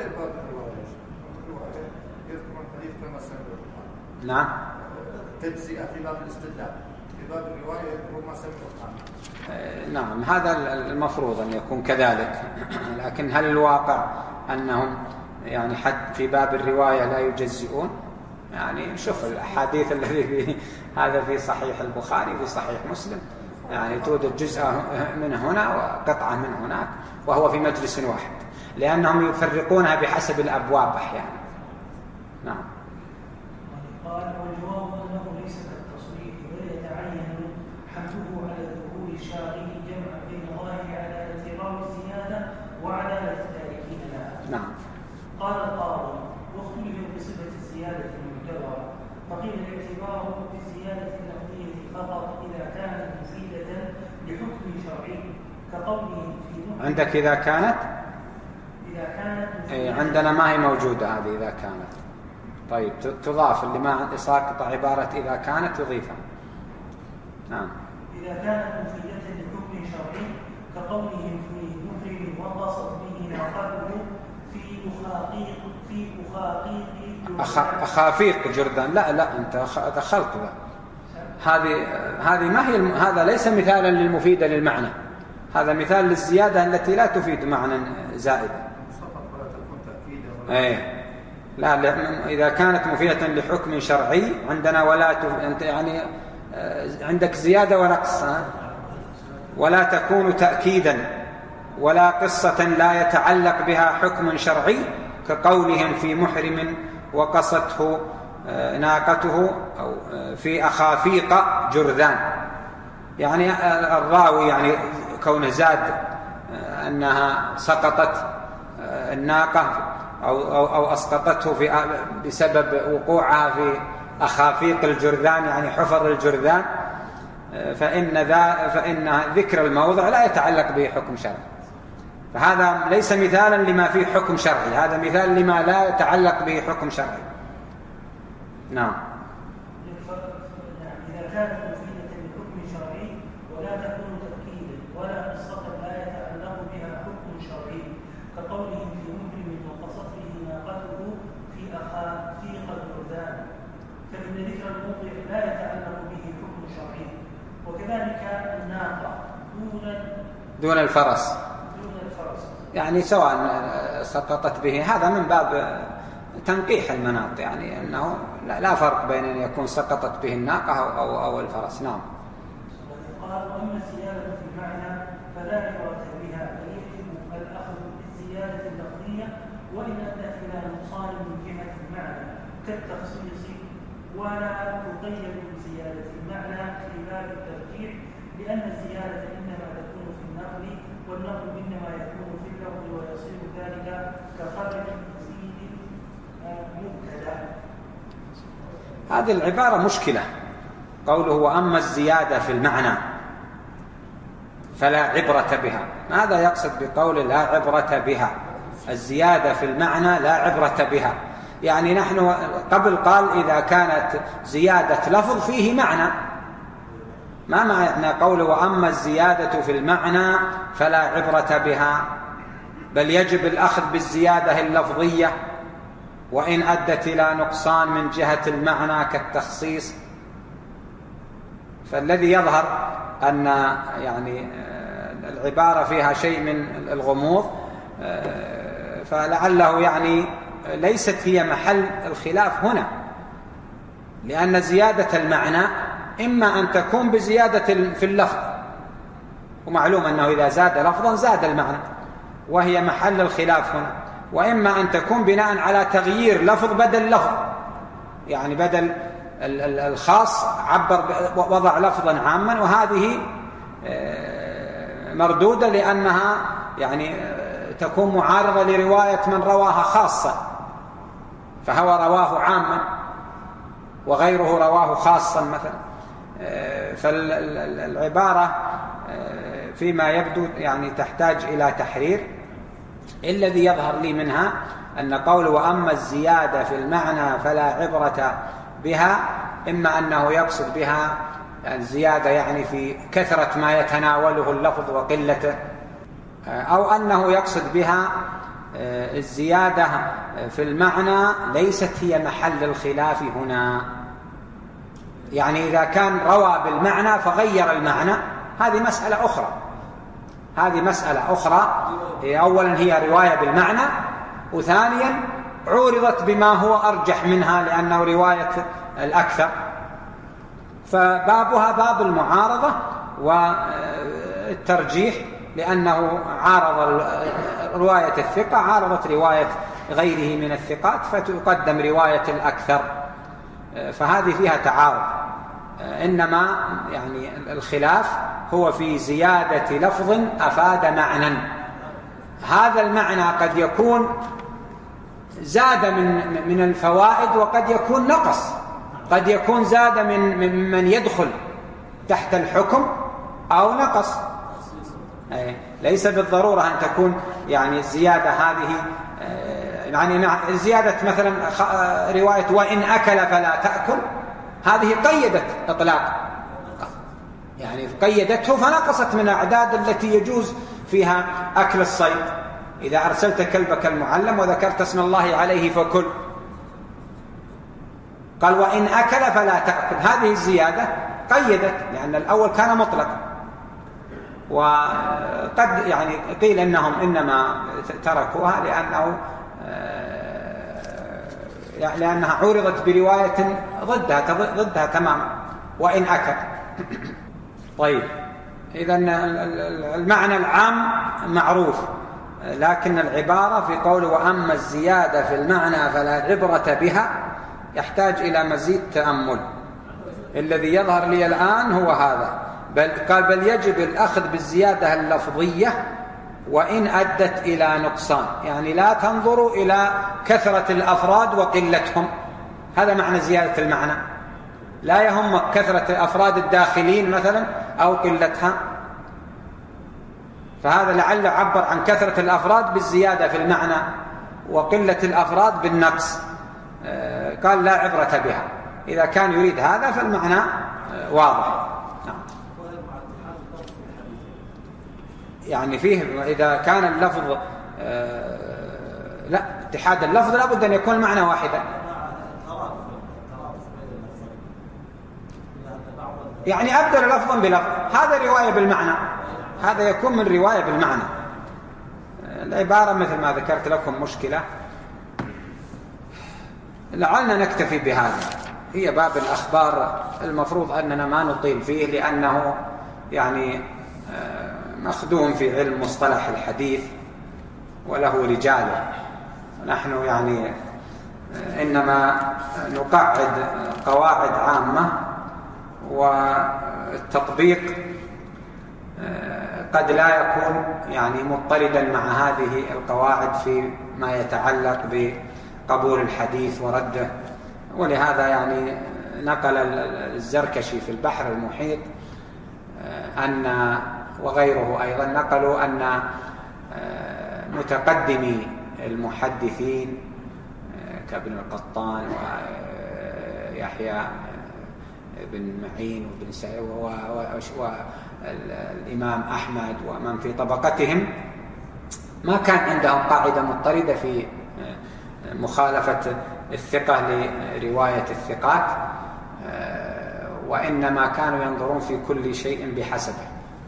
نعم. تجزئة في باب الاستدلال، في باب الرواية يذكرون ما سمعوا. نعم، هذا المفروض أن يكون كذلك، لكن هل الواقع أنهم يعني حد في باب الرواية لا يجزئون؟ يعني شوف الأحاديث الذي في هذا في صحيح البخاري في صحيح مسلم، يعني توجد جزء من هنا وقطعة من هناك وهو في مجلس واحد، لأنهم يفرقونها بحسب الأبواب أحيانا. نعم. قال والجواب أنه ليس كالتصريح ويتعين حمله على ظهور الشارع جمع بين ظاهر عدالة راوي الزيادة وعدالة التاركين لها. نعم. قال القاضي واختلف بصفة الزيادة المعتبرة، فقيل الاعتبار بالزيادة اللفظية فقط إذا كانت مفيدة لحكم شرعي كقوله في عندك إذا كانت إذا كانت أي عندنا ما هي موجودة هذه إذا كانت. طيب تضاف اللي ما ساقط عبارة إذا كانت يضيفها. نعم. إذا كانت مفيدة لحكم شرعي كقوله في مفرد وقصد به ناقته في أخاقيق في أخاقيق أخ... أخافيق جردان. لا لا أنت دخلت ذا. هذه هذه ما هي الم... هذا ليس مثالا للمفيدة للمعنى، هذا مثال للزيادة التي لا تفيد معنى زائدا. أي لا, لا إذا كانت مفيدة لحكم شرعي عندنا ولا تف... أنت يعني عندك زيادة ونقص، ولا تكون تأكيدا ولا قصة لا يتعلق بها حكم شرعي كقولهم في محرم وقصته ناقته أو في أخافيق جرذان، يعني الراوي يعني كونه زاد أنها سقطت الناقة أو, أو, أو أسقطته في بسبب وقوعها في أخافيق الجرذان يعني حفر الجرذان، فإن, ذا فإن ذكر الموضع لا يتعلق به حكم شرعي، فهذا ليس مثالا لما فيه حكم شرعي، هذا مثال لما لا يتعلق به حكم شرعي. نعم. إذا كانت مفيدة لحكم شرعي ولا تكون تأكيدا ولا قصة لا يتعلق بها حكم شرعي كقوله في محرم وقصته ناقته في أخافيق الجرذان، فإن ذكر الموضع لا يتعلق به حكم شرعي، وكذلك الناقة دون دون الفرس دون الفرس يعني سواء سقطت به، هذا من باب تنقيح المناط، يعني أنه لا فرق بين أن يكون سقطت به الناقة أو, أو, أو الفرس. نعم. قال وأما الزيادة في المعنى فلا عبرة بها، بل يجب الأخذ بالزيادة اللفظية وإن أدت إلى نقصان من جهة المعنى كالتخصيص، ولا تقيد بزيادة المعنى في باب الترجيح لأن الزيادة إنما تكون في النقل، والنقل إنما يكون في اللفظ، ويصير ذلك كخبر مزيد مبتدأ. هذه العبارة مشكلة، قوله وأما الزيادة في المعنى فلا عبرة بها. ماذا يقصد بقول لا عبرة بها؟ الزيادة في المعنى لا عبرة بها، يعني نحن قبل قال إذا كانت زيادة لفظ فيه معنى، ما معنى قوله وأما الزيادة في المعنى فلا عبرة بها؟ بل يجب الأخذ بالزيادة اللفظية وإن أدت إلى نقصان من جهة المعنى كالتخصيص. فالذي يظهر أن يعني العبارة فيها شيء من الغموض، فلعله يعني ليست هي محل الخلاف هنا، لأن زيادة المعنى إما أن تكون بزيادة في اللفظ، ومعلوم أنه إذا زاد لفظا زاد المعنى، وهي محل الخلاف هنا، وإما أن تكون بناء على تغيير لفظ بدل لفظ، يعني بدل الخاص عبر وضع لفظا عاما، وهذه مردودة لأنها يعني تكون معارضة لرواية من رواها خاصة، فهو رواه عاما وغيره رواه خاصا مثلا. فالعبارة فيما يبدو يعني تحتاج إلى تحرير. الذي يظهر لي منها أن قول وأما الزيادة في المعنى فلا عبرة بها، إما أنه يقصد بها الزيادة يعني في كثرة ما يتناوله اللفظ وقلته، أو أنه يقصد بها الزيادة في المعنى ليست هي محل الخلاف هنا. يعني إذا كان روى بالمعنى فغير المعنى هذه مسألة أخرى، هذه مسألة أخرى. أولا هي رواية بالمعنى، وثانيا عورضت بما هو أرجح منها لأنه رواية الأكثر، فبابها باب المعارضة والترجيح، لأنه عارض رواية الثقة عارضت رواية غيره من الثقات فتقدم رواية الأكثر، فهذه فيها تعارض. إنما يعني الخلاف هو في زيادة لفظ أفاد معنى، هذا المعنى قد يكون زاد من من الفوائد وقد يكون نقص، قد يكون زاد من من يدخل تحت الحكم أو نقص. ليس بالضرورة أن تكون يعني الزيادة هذه يعني زيادة مثلا رواية وإن أكل فلا تأكل، هذه قيدت إطلاق، يعني قيدته فنقصت من الأعداد التي يجوز فيها أكل الصيد. إذا أرسلت كلبك المعلم وذكرت اسم الله عليه فكل، قال وإن أكل فلا تأكل، هذه الزيادة قيدت لأن الأول كان مطلق. وقد يعني قيل إنهم إنما تركوها لأنه لأنها عورضت برواية ضدها ضدها تماما وإن أكل. طيب، إذن المعنى العام معروف، لكن العبارة في قول وأما الزيادة في المعنى فلا عبرة بها يحتاج إلى مزيد تأمل. الذي يظهر لي الآن هو هذا، بل قال بل يجب الأخذ بالزيادة اللفظية وإن أدت إلى نقصان، يعني لا تنظروا إلى كثرة الأفراد وقلتهم، هذا معنى زيادة المعنى. لا يهمك كثرة الأفراد الداخلين مثلا أو قلتها، فهذا لعل عبر عن كثرة الأفراد بالزيادة في المعنى وقلة الأفراد بالنقص، قال لا عبرة بها. إذا كان يريد هذا فالمعنى واضح. نعم. يعني فيه إذا كان اللفظ لا اتحاد اللفظ لابد أن يكون المعنى واحدا، يعني أبدل لفظا بلفظ، هذا رواية بالمعنى، هذا يكون من رواية بالمعنى. العبارة مثل ما ذكرت لكم مشكلة، لعلنا نكتفي بهذا. هي باب الأخبار المفروض أننا ما نطيل فيه لأنه يعني مخدوم في علم مصطلح الحديث وله رجاله، نحن يعني إنما نقعد قواعد عامة والتطبيق قد لا يكون يعني مضطردا مع هذه القواعد فيما يتعلق بقبول الحديث ورده. ولهذا يعني نقل الزركشي في البحر المحيط أن وغيره أيضا نقلوا أن متقدمي المحدثين كابن القطان ويحيى بن معين وابن سعيد والإمام أحمد ومن في طبقتهم ما كان عندهم قاعدة مضطردة في مخالفة الثقة لرواية الثقات، وإنما كانوا ينظرون في كل شيء بحسبه،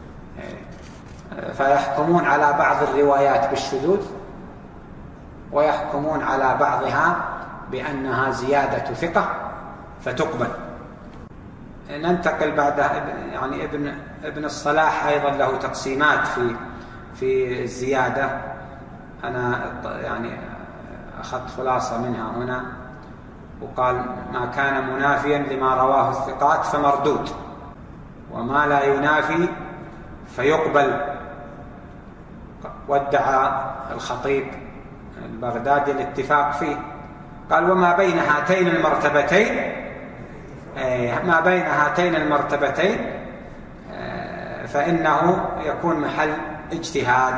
فيحكمون على بعض الروايات بالشذوذ ويحكمون على بعضها بأنها زيادة ثقة فتقبل. ننتقل بعد يعني ابن ابن الصلاح أيضا له تقسيمات في في الزيادة، أنا يعني أخذت خلاصة منها هنا، وقال ما كان منافيا لما رواه الثقات فمردود، وما لا ينافي فيقبل. وادعى الخطيب البغدادي الاتفاق فيه، قال وما بين هاتين المرتبتين ما بين هاتين المرتبتين فإنه يكون محل اجتهاد،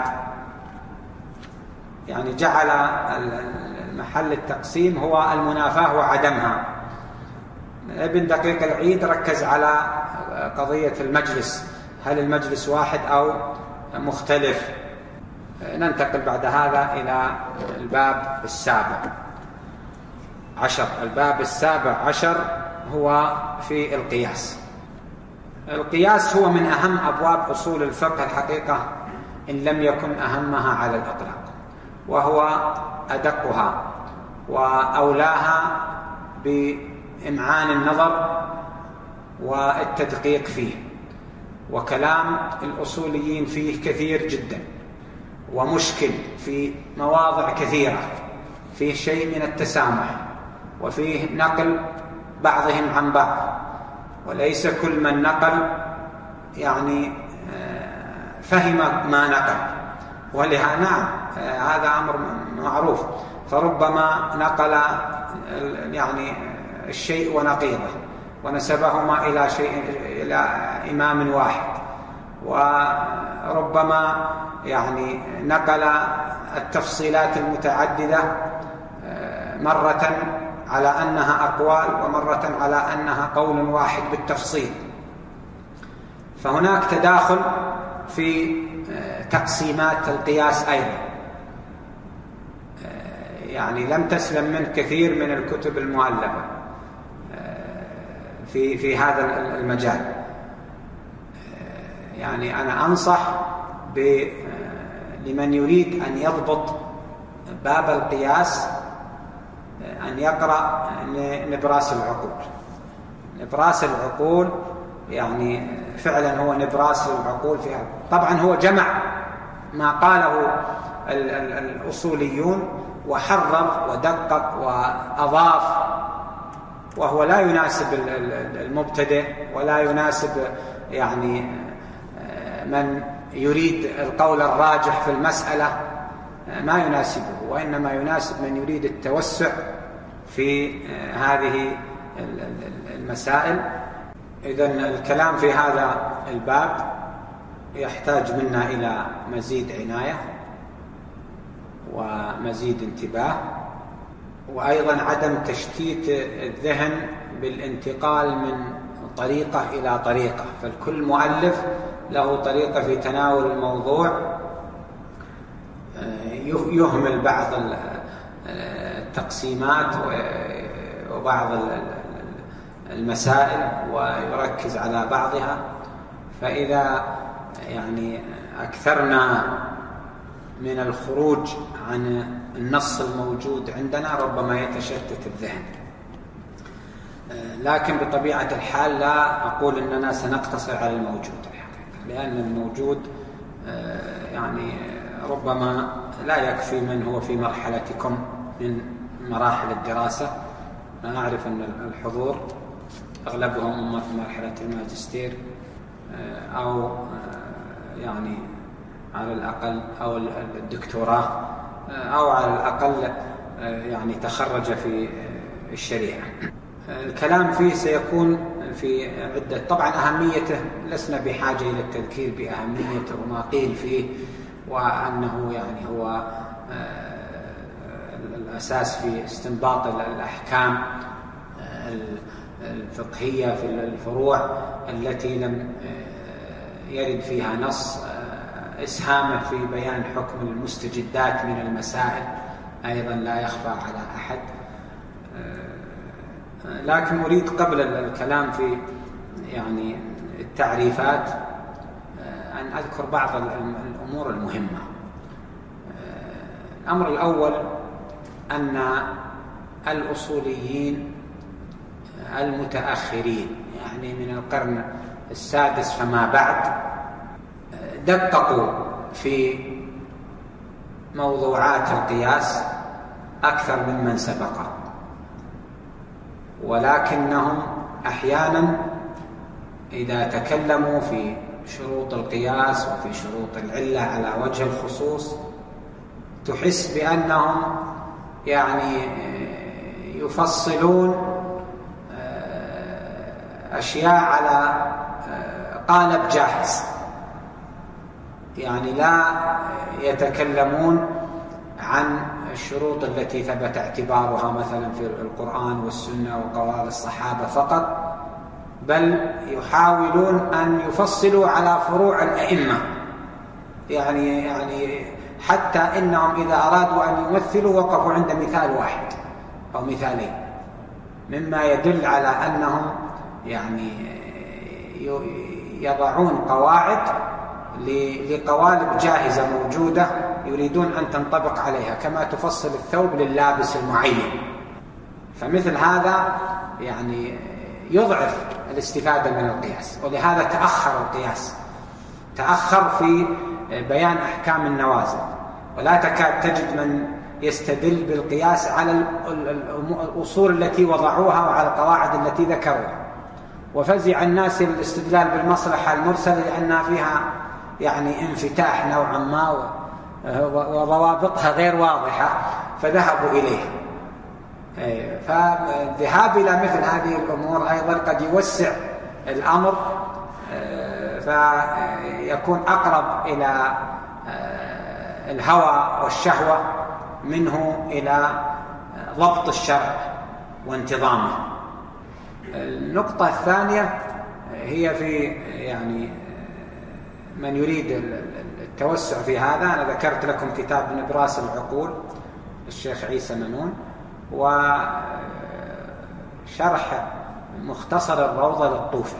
يعني جعل محل التقسيم هو المنافاة وعدمها. ابن دقيق العيد ركز على قضية المجلس، هل المجلس واحد أو مختلف. ننتقل بعد هذا إلى الباب السابع عشر. الباب السابع عشر هو في القياس. القياس هو من أهم أبواب أصول الفقه الحقيقة، إن لم يكن أهمها على الإطلاق، وهو أدقها وأولاها بإمعان النظر والتدقيق فيه، وكلام الأصوليين فيه كثير جدا ومشكل في مواضع كثيرة، فيه شيء من التسامح، وفيه نقل بعضهم عن بعض، وليس كل من نقل يعني فهم ما نقل. ولها نعم هذا أمر معروف، فربما نقل يعني الشيء ونقيضه ونسبهما إلى شيء إلى إمام واحد، وربما يعني نقل التفصيلات المتعددة مرة على أنها أقوال ومرة على أنها قول واحد بالتفصيل. فهناك تداخل في تقسيمات القياس أيضا، يعني لم تسلم من كثير من الكتب المؤلفة في في هذا المجال. يعني أنا أنصح لمن يريد أن يضبط باب القياس أن يقرأ نبراس العقول. نبراس العقول يعني فعلا هو نبراس العقول فيها. طبعا هو جمع ما قاله الأصوليون وحرر ودقق وأضاف، وهو لا يناسب المبتدئ ولا يناسب يعني من يريد القول الراجح في المسألة، ما يناسبه، وإنما يناسب من يريد التوسع في هذه المسائل. إذن الكلام في هذا الباب يحتاج منا إلى مزيد عناية ومزيد انتباه، وأيضا عدم تشتيت الذهن بالانتقال من طريقة إلى طريقة. فالكل مؤلف له طريقة في تناول الموضوع، يهمل بعض التقسيمات وبعض المسائل ويركز على بعضها. فإذا يعني أكثرنا من الخروج عن النص الموجود عندنا ربما يتشتت الذهن. لكن بطبيعة الحال لا أقول أننا سنقتصر على الموجود الحقيقة، لأن الموجود يعني ربما لا يكفي من هو في مرحلتكم من مراحل الدراسة. أنا أعرف أن الحضور أغلبهم في مرحلة الماجستير أو يعني على الأقل أو الدكتوراه أو على الأقل يعني تخرج في الشريعة. الكلام فيه سيكون في عدة، طبعا أهميته لسنا بحاجة إلى التذكير بأهميته وما قيل فيه، وأنه يعني هو الأساس في استنباط الأحكام الفقهية في الفروع التي لم يرد فيها نص. إسهامه في بيان حكم المستجدات من المسائل أيضا لا يخفى على أحد. لكن أريد قبل الكلام في يعني التعريفات أن أذكر بعض الأمور المهمة. الأمر الأول أن الأصوليين المتأخرين يعني من القرن السادس فما بعد دققوا في موضوعات القياس أكثر ممن سبقه، ولكنهم أحيانا إذا تكلموا في شروط القياس وفي شروط العلة على وجه الخصوص تحس بأنهم يعني يفصلون أشياء على قالب جاهز، يعني لا يتكلمون عن الشروط التي ثبت اعتبارها مثلا في القرآن والسنة وقوال الصحابة فقط، بل يحاولون أن يفصلوا على فروع الأئمة. يعني يعني حتى إنهم إذا أرادوا أن يمثلوا وقفوا عند مثال واحد أو مثالين، مما يدل على أنهم يعني يضعون قواعد لقوالب جاهزة موجودة يريدون أن تنطبق عليها، كما تفصل الثوب لللابس المعين. فمثل هذا يعني يضعف الاستفادة من القياس، ولهذا تأخر القياس، تأخر في بيان أحكام النوازل، ولا تكاد تجد من يستدل بالقياس على الأصول التي وضعوها وعلى القواعد التي ذكروها. وفزع الناس الاستدلال بالمصلحة المرسلة لأنها فيها يعني انفتاح نوعا ما وضوابطها غير واضحة فذهبوا إليه. فالذهاب إلى مثل هذه الأمور أيضا قد يوسع الأمر فيكون أقرب إلى الهوى والشهوة منه إلى ضبط الشرع وانتظامه. النقطة الثانية هي في يعني من يريد التوسع في هذا، أنا ذكرت لكم كتاب نبراس العقول الشيخ عيسى منون، وشرح مختصر الروضة للطوفي.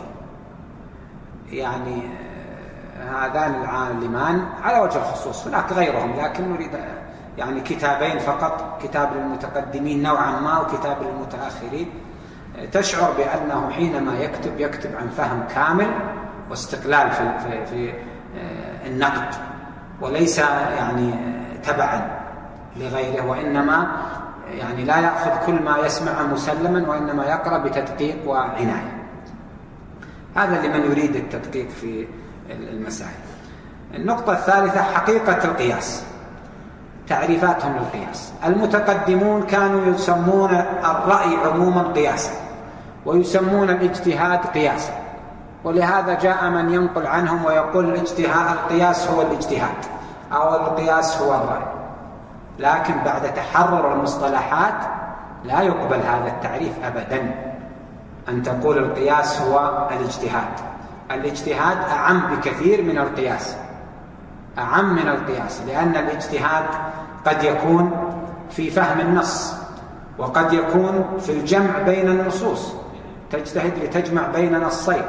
يعني هذان العالمان على وجه الخصوص، هناك غيرهم لكن نريد يعني كتابين فقط، كتاب للمتقدمين نوعا ما وكتاب للمتأخرين. تشعر بأنه حينما يكتب يكتب عن فهم كامل واستقلال في, في, في النقد، وليس يعني تبعا لغيره، وإنما يعني لا يأخذ كل ما يسمع مسلما، وإنما يقرأ بتدقيق وعناية. هذا لمن يريد التدقيق في المسائل. النقطة الثالثة حقيقة القياس، تعريفاتهم للقياس. المتقدمون كانوا يسمون الرأي عموما قياسا، ويسمون الاجتهاد قياسا، ولهذا جاء من ينقل عنهم ويقول الاجتهاد القياس هو الاجتهاد أو القياس هو الرأي. لكن بعد تحرر المصطلحات لا يقبل هذا التعريف أبدا، أن تقول القياس هو الاجتهاد. الاجتهاد أعم بكثير من القياس، أعم من القياس، لأن الاجتهاد قد يكون في فهم النص، وقد يكون في الجمع بين النصوص، تجتهد لتجمع بين نصين،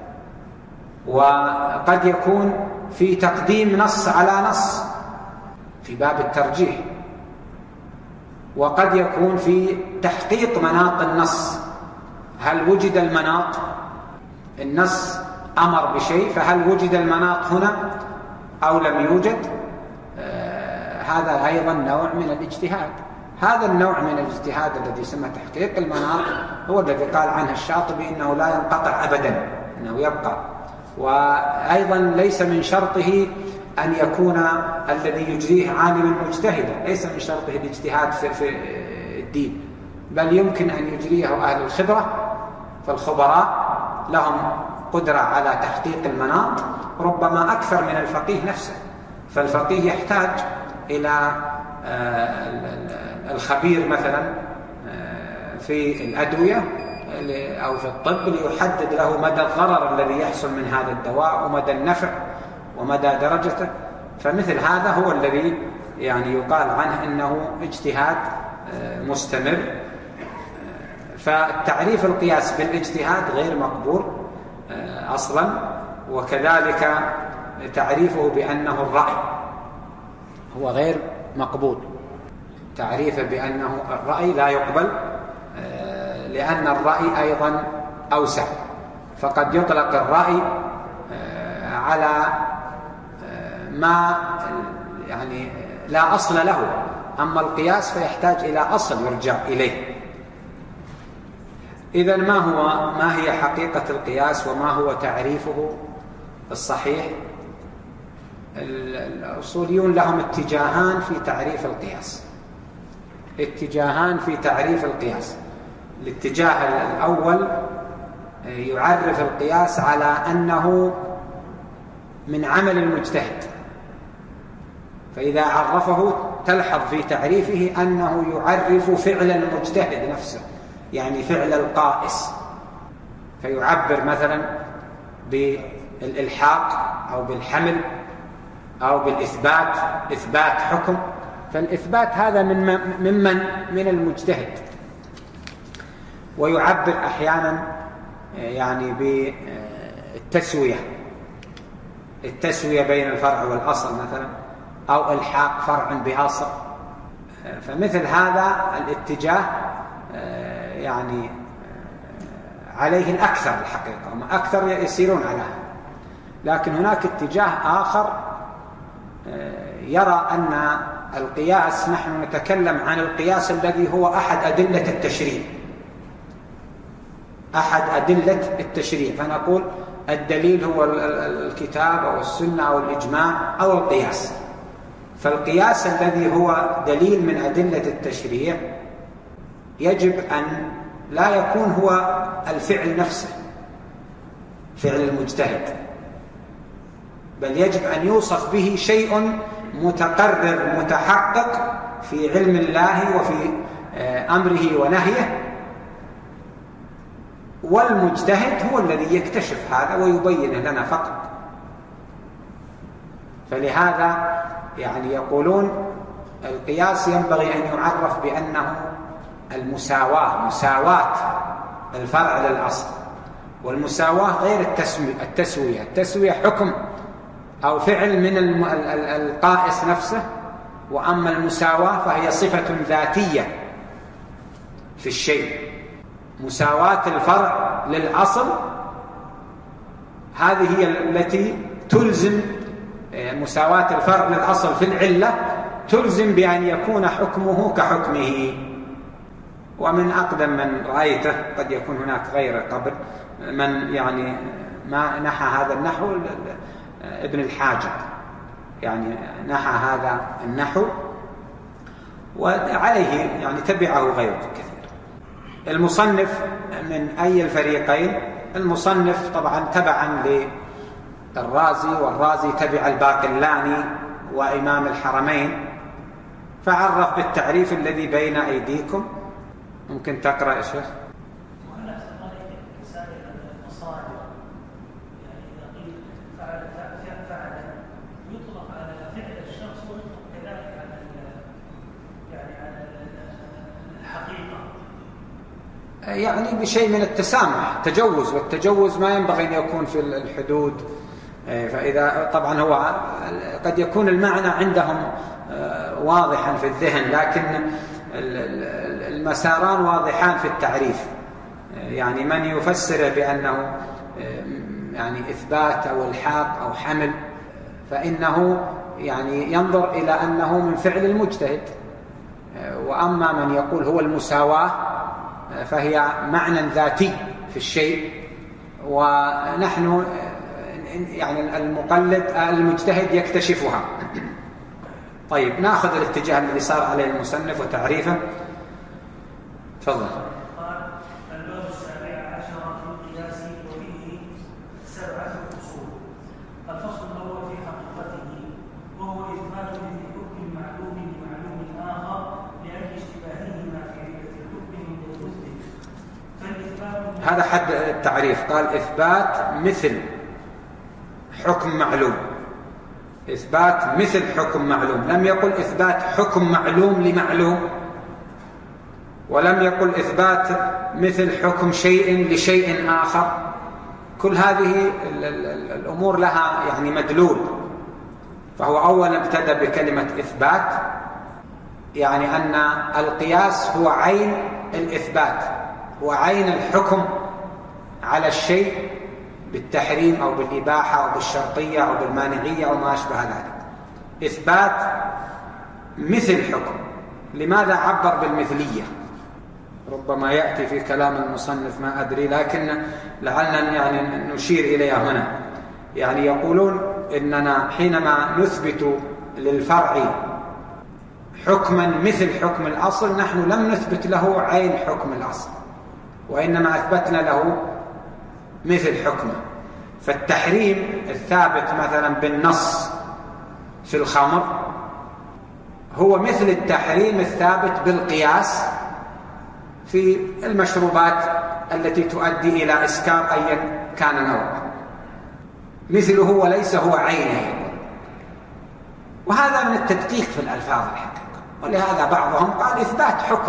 وقد يكون في تقديم نص على نص في باب الترجيح، وقد يكون في تحقيق مناط النص. هل وجد المناط؟ النص أمر بشيء، فهل وجد المناط هنا أو لم يوجد؟ آه هذا أيضا نوع من الاجتهاد. هذا النوع من الاجتهاد الذي يسمى تحقيق المناط هو الذي قال عنه الشاطبي إنه لا ينقطع أبدا، إنه يبقى. وأيضا ليس من شرطه أن يكون الذي يجريه عالما مجتهدا، ليس من شرطه الاجتهاد في الدين، بل يمكن أن يجريه أهل الخبرة، فالخبراء لهم قدرة على تحقيق المناط ربما أكثر من الفقيه نفسه. فالفقيه يحتاج إلى الخبير مثلا في الأدوية أو في الطب ليحدد له مدى الضرر الذي يحصل من هذا الدواء ومدى النفع ومدى درجته. فمثل هذا هو الذي يعني يقال عنه أنه اجتهاد مستمر. فالتعريف القياس بالاجتهاد غير مقبول أصلا، وكذلك تعريفه بأنه الرأي هو غير مقبول. تعريفه بأنه الرأي لا يقبل، لأن الرأي أيضا أوسع، فقد يطلق الرأي على ما يعني لا أصل له، أما القياس فيحتاج إلى أصل يرجع إليه. إذن ما هو ما هي حقيقة القياس وما هو تعريفه الصحيح؟ الأصوليون لهم اتجاهان في تعريف القياس اتجاهان في تعريف القياس. الاتجاه الأول يعرف القياس على أنه من عمل المجتهد، فإذا عرفه تلحظ في تعريفه أنه يعرف فعل المجتهد نفسه، يعني فعل القائس، فيعبر مثلا بالإلحاق أو بالحمل أو بالإثبات، إثبات حكم. فالإثبات هذا من ممن من المجتهد، ويعبر أحيانا يعني بالتسوية، التسوية بين الفرع والأصل مثلا، أو إلحاق فرع بأصل. فمثل هذا الاتجاه يعني عليه الأكثر الحقيقة، هم أكثر يسيرون على هذا. لكن هناك اتجاه آخر يرى أن القياس، نحن نتكلم عن القياس الذي هو أحد أدلة التشريع، أحد أدلة التشريع، فنقول الدليل هو الكتاب أو السنة أو الإجماع أو القياس. فالقياس الذي هو دليل من أدلة التشريع يجب أن لا يكون هو الفعل نفسه، فعل المجتهد، بل يجب أن يوصف به شيء متقرر متحقق في علم الله وفي أمره ونهيه، والمجتهد هو الذي يكتشف هذا ويبينه لنا فقط. فلهذا يعني يقولون القياس ينبغي أن يعرف بأنه المساواة، مساواة الفرع للأصل، والمساواة غير التسوية. التسوية حكم أو فعل من القائس نفسه، وأما المساواة فهي صفة ذاتية في الشيء. مساواة الفرع للأصل هذه هي التي تلزم، مساواة الفرع للأصل في العلة تلزم بأن يكون حكمه كحكمه. ومن أقدم من رأيته، قد يكون هناك غير قبل، من يعني ما نحى هذا النحو ابن الحاجب، يعني نحى هذا النحو وعليه يعني تبعه غيره كثير. المصنف من أي الفريقين؟ المصنف طبعا تبعا للرازي، والرازي تبع الباقلاني وإمام الحرمين، فعرف بالتعريف الذي بين أيديكم. ممكن تقرأ يا شيخ؟ يعني بشيء من التسامح، تجوز، والتجوز ما ينبغي أن يكون في الحدود. فإذا طبعا هو قد يكون المعنى عندهم واضحا في الذهن، لكن المساران واضحان في التعريف. يعني من يفسر بأنه يعني إثبات أو الحاق أو حمل، فإنه يعني ينظر إلى أنه من فعل المجتهد. وأما من يقول هو المساواة فهي معنى ذاتي في الشيء، ونحن يعني المقلد المجتهد يكتشفها. طيب ناخذ الاتجاه الذي صار عليه المصنف وتعريفه. تفضل. قال الباب السابع عشر في القياس وفيه سبعة فصول. الفصل الأول في حقيقته وهو إثبات مثل حكم معلوم لمعلوم آخر لأجل اشتباههما في علة الحكم عند المثبت. فالإثبات هذا حد التعريف. قال إثبات مثل حكم معلوم. إثبات مثل حكم معلوم، لم يقل إثبات حكم معلوم لمعلوم، ولم يقل إثبات مثل حكم شيء لشيء آخر. كل هذه الأمور لها يعني مدلول. فهو أولا ابتدأ بكلمة إثبات، يعني أن القياس هو عين الإثبات، هو عين الحكم على الشيء بالتحريم أو بالإباحة أو بالشرطية أو بالمانعية أو ما أشبه ذلك. إثبات مثل حكم. لماذا عبر بالمثلية؟ ربما يأتي في كلام المصنف ما أدري، لكن لعلنا يعني نشير إليها هنا. يعني يقولون إننا حينما نثبت للفرع حكما مثل حكم الأصل نحن لم نثبت له عين حكم الأصل، وإنما أثبتنا له مثل حكمه. فالتحريم الثابت مثلا بالنص في الخمر هو مثل التحريم الثابت بالقياس في المشروبات التي تؤدي إلى إسكار أيا كان نوعه، مثله وليس هو عينه. وهذا من التدقيق في الألفاظ الحقيقة، ولهذا بعضهم قال إثبات حكم.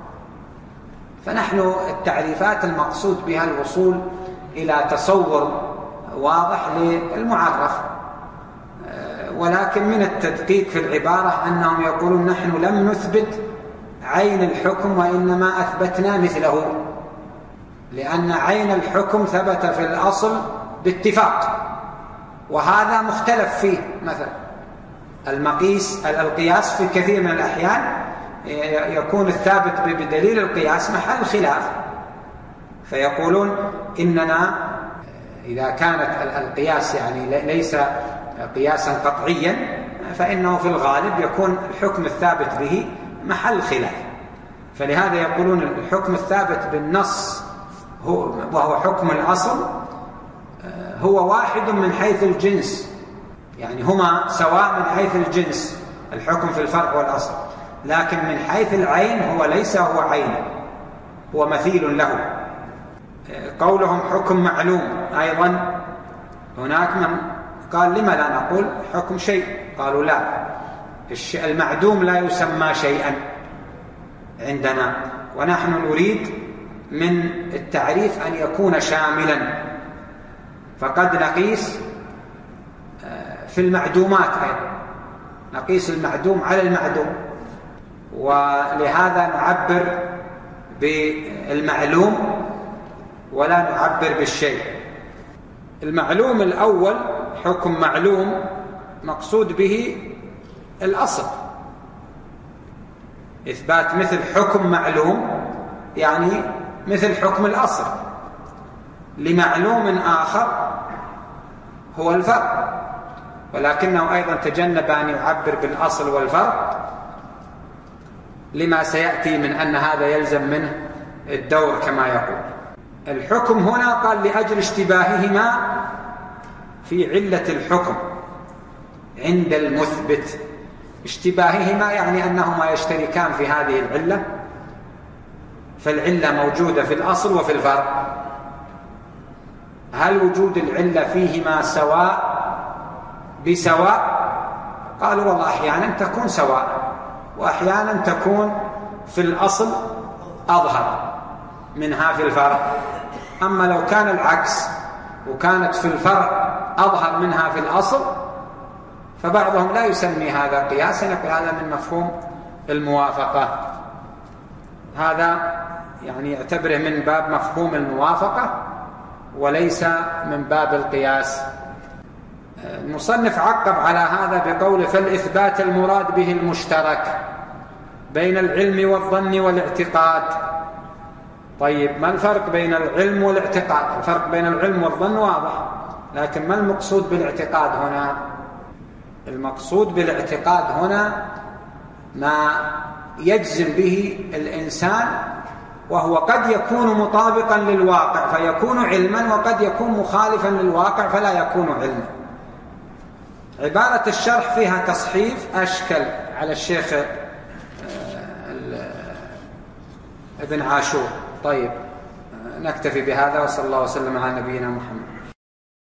فنحن التعريفات المقصود بها الوصول إلى تصور واضح للمعرف، ولكن من التدقيق في العبارة أنهم يقولون نحن لم نثبت عين الحكم وإنما أثبتنا مثله، لأن عين الحكم ثبت في الأصل باتفاق، وهذا مختلف فيه. مثلا المقيس القياس في كثير من الأحيان يكون الثابت بدليل القياس محل خلاف، فيقولون إننا إذا كانت القياس يعني ليس قياسا قطعيا فإنه في الغالب يكون الحكم الثابت به محل خلاف. فلهذا يقولون الحكم الثابت بالنص هو وهو حكم الأصل هو واحد من حيث الجنس، يعني هما سواء من حيث الجنس الحكم في الفرع والأصل، لكن من حيث العين هو ليس هو عينه، هو مثيل له. قولهم حكم معلوم أيضا هناك من قال لما لا نقول حكم شيء؟ قالوا لا، المعدوم لا يسمى شيئا عندنا، ونحن نريد من التعريف أن يكون شاملا، فقد نقيس في المعدومات أيضا، نقيس المعدوم على المعدوم، ولهذا نعبر بالمعلوم ولا نعبر بالشيء. المعلوم الأول حكم معلوم مقصود به الأصل، إثبات مثل حكم معلوم يعني مثل حكم الأصل لمعلوم آخر هو الفرق، ولكنه أيضا تجنب أن يعبر بالأصل والفرق لما سيأتي من أن هذا يلزم منه الدور كما يقول. الحكم هنا قال لأجل اشتباههما في علة الحكم عند المثبت. اشتباههما يعني أنهما يشتركان في هذه العلة، فالعلة موجودة في الأصل وفي الفرع. هل وجود العلة فيهما سواء بسواء؟ قالوا والله أحيانا تكون سواء وأحيانا تكون في الأصل أظهر منها في الفرع. أما لو كان العكس وكانت في الفرع أظهر منها في الأصل فبعضهم لا يسمي هذا قياسا، يقول هذا من مفهوم الموافقة، هذا يعني يعتبره من باب مفهوم الموافقة وليس من باب القياس. المصنف عقب على هذا بقوله فالإثبات المراد به المشترك بين العلم والظن والاعتقاد. طيب ما الفرق بين العلم والاعتقاد؟ الفرق بين العلم والظن واضح، لكن ما المقصود بالاعتقاد هنا؟ المقصود بالاعتقاد هنا ما يجزم به الإنسان، وهو قد يكون مطابقا للواقع فيكون علما، وقد يكون مخالفا للواقع فلا يكون علما. عبارة الشرح فيها تصحيف أشكل على الشيخ ابن عاشور. طيب نكتفي بهذا، وصلى الله وسلم على نبينا محمد.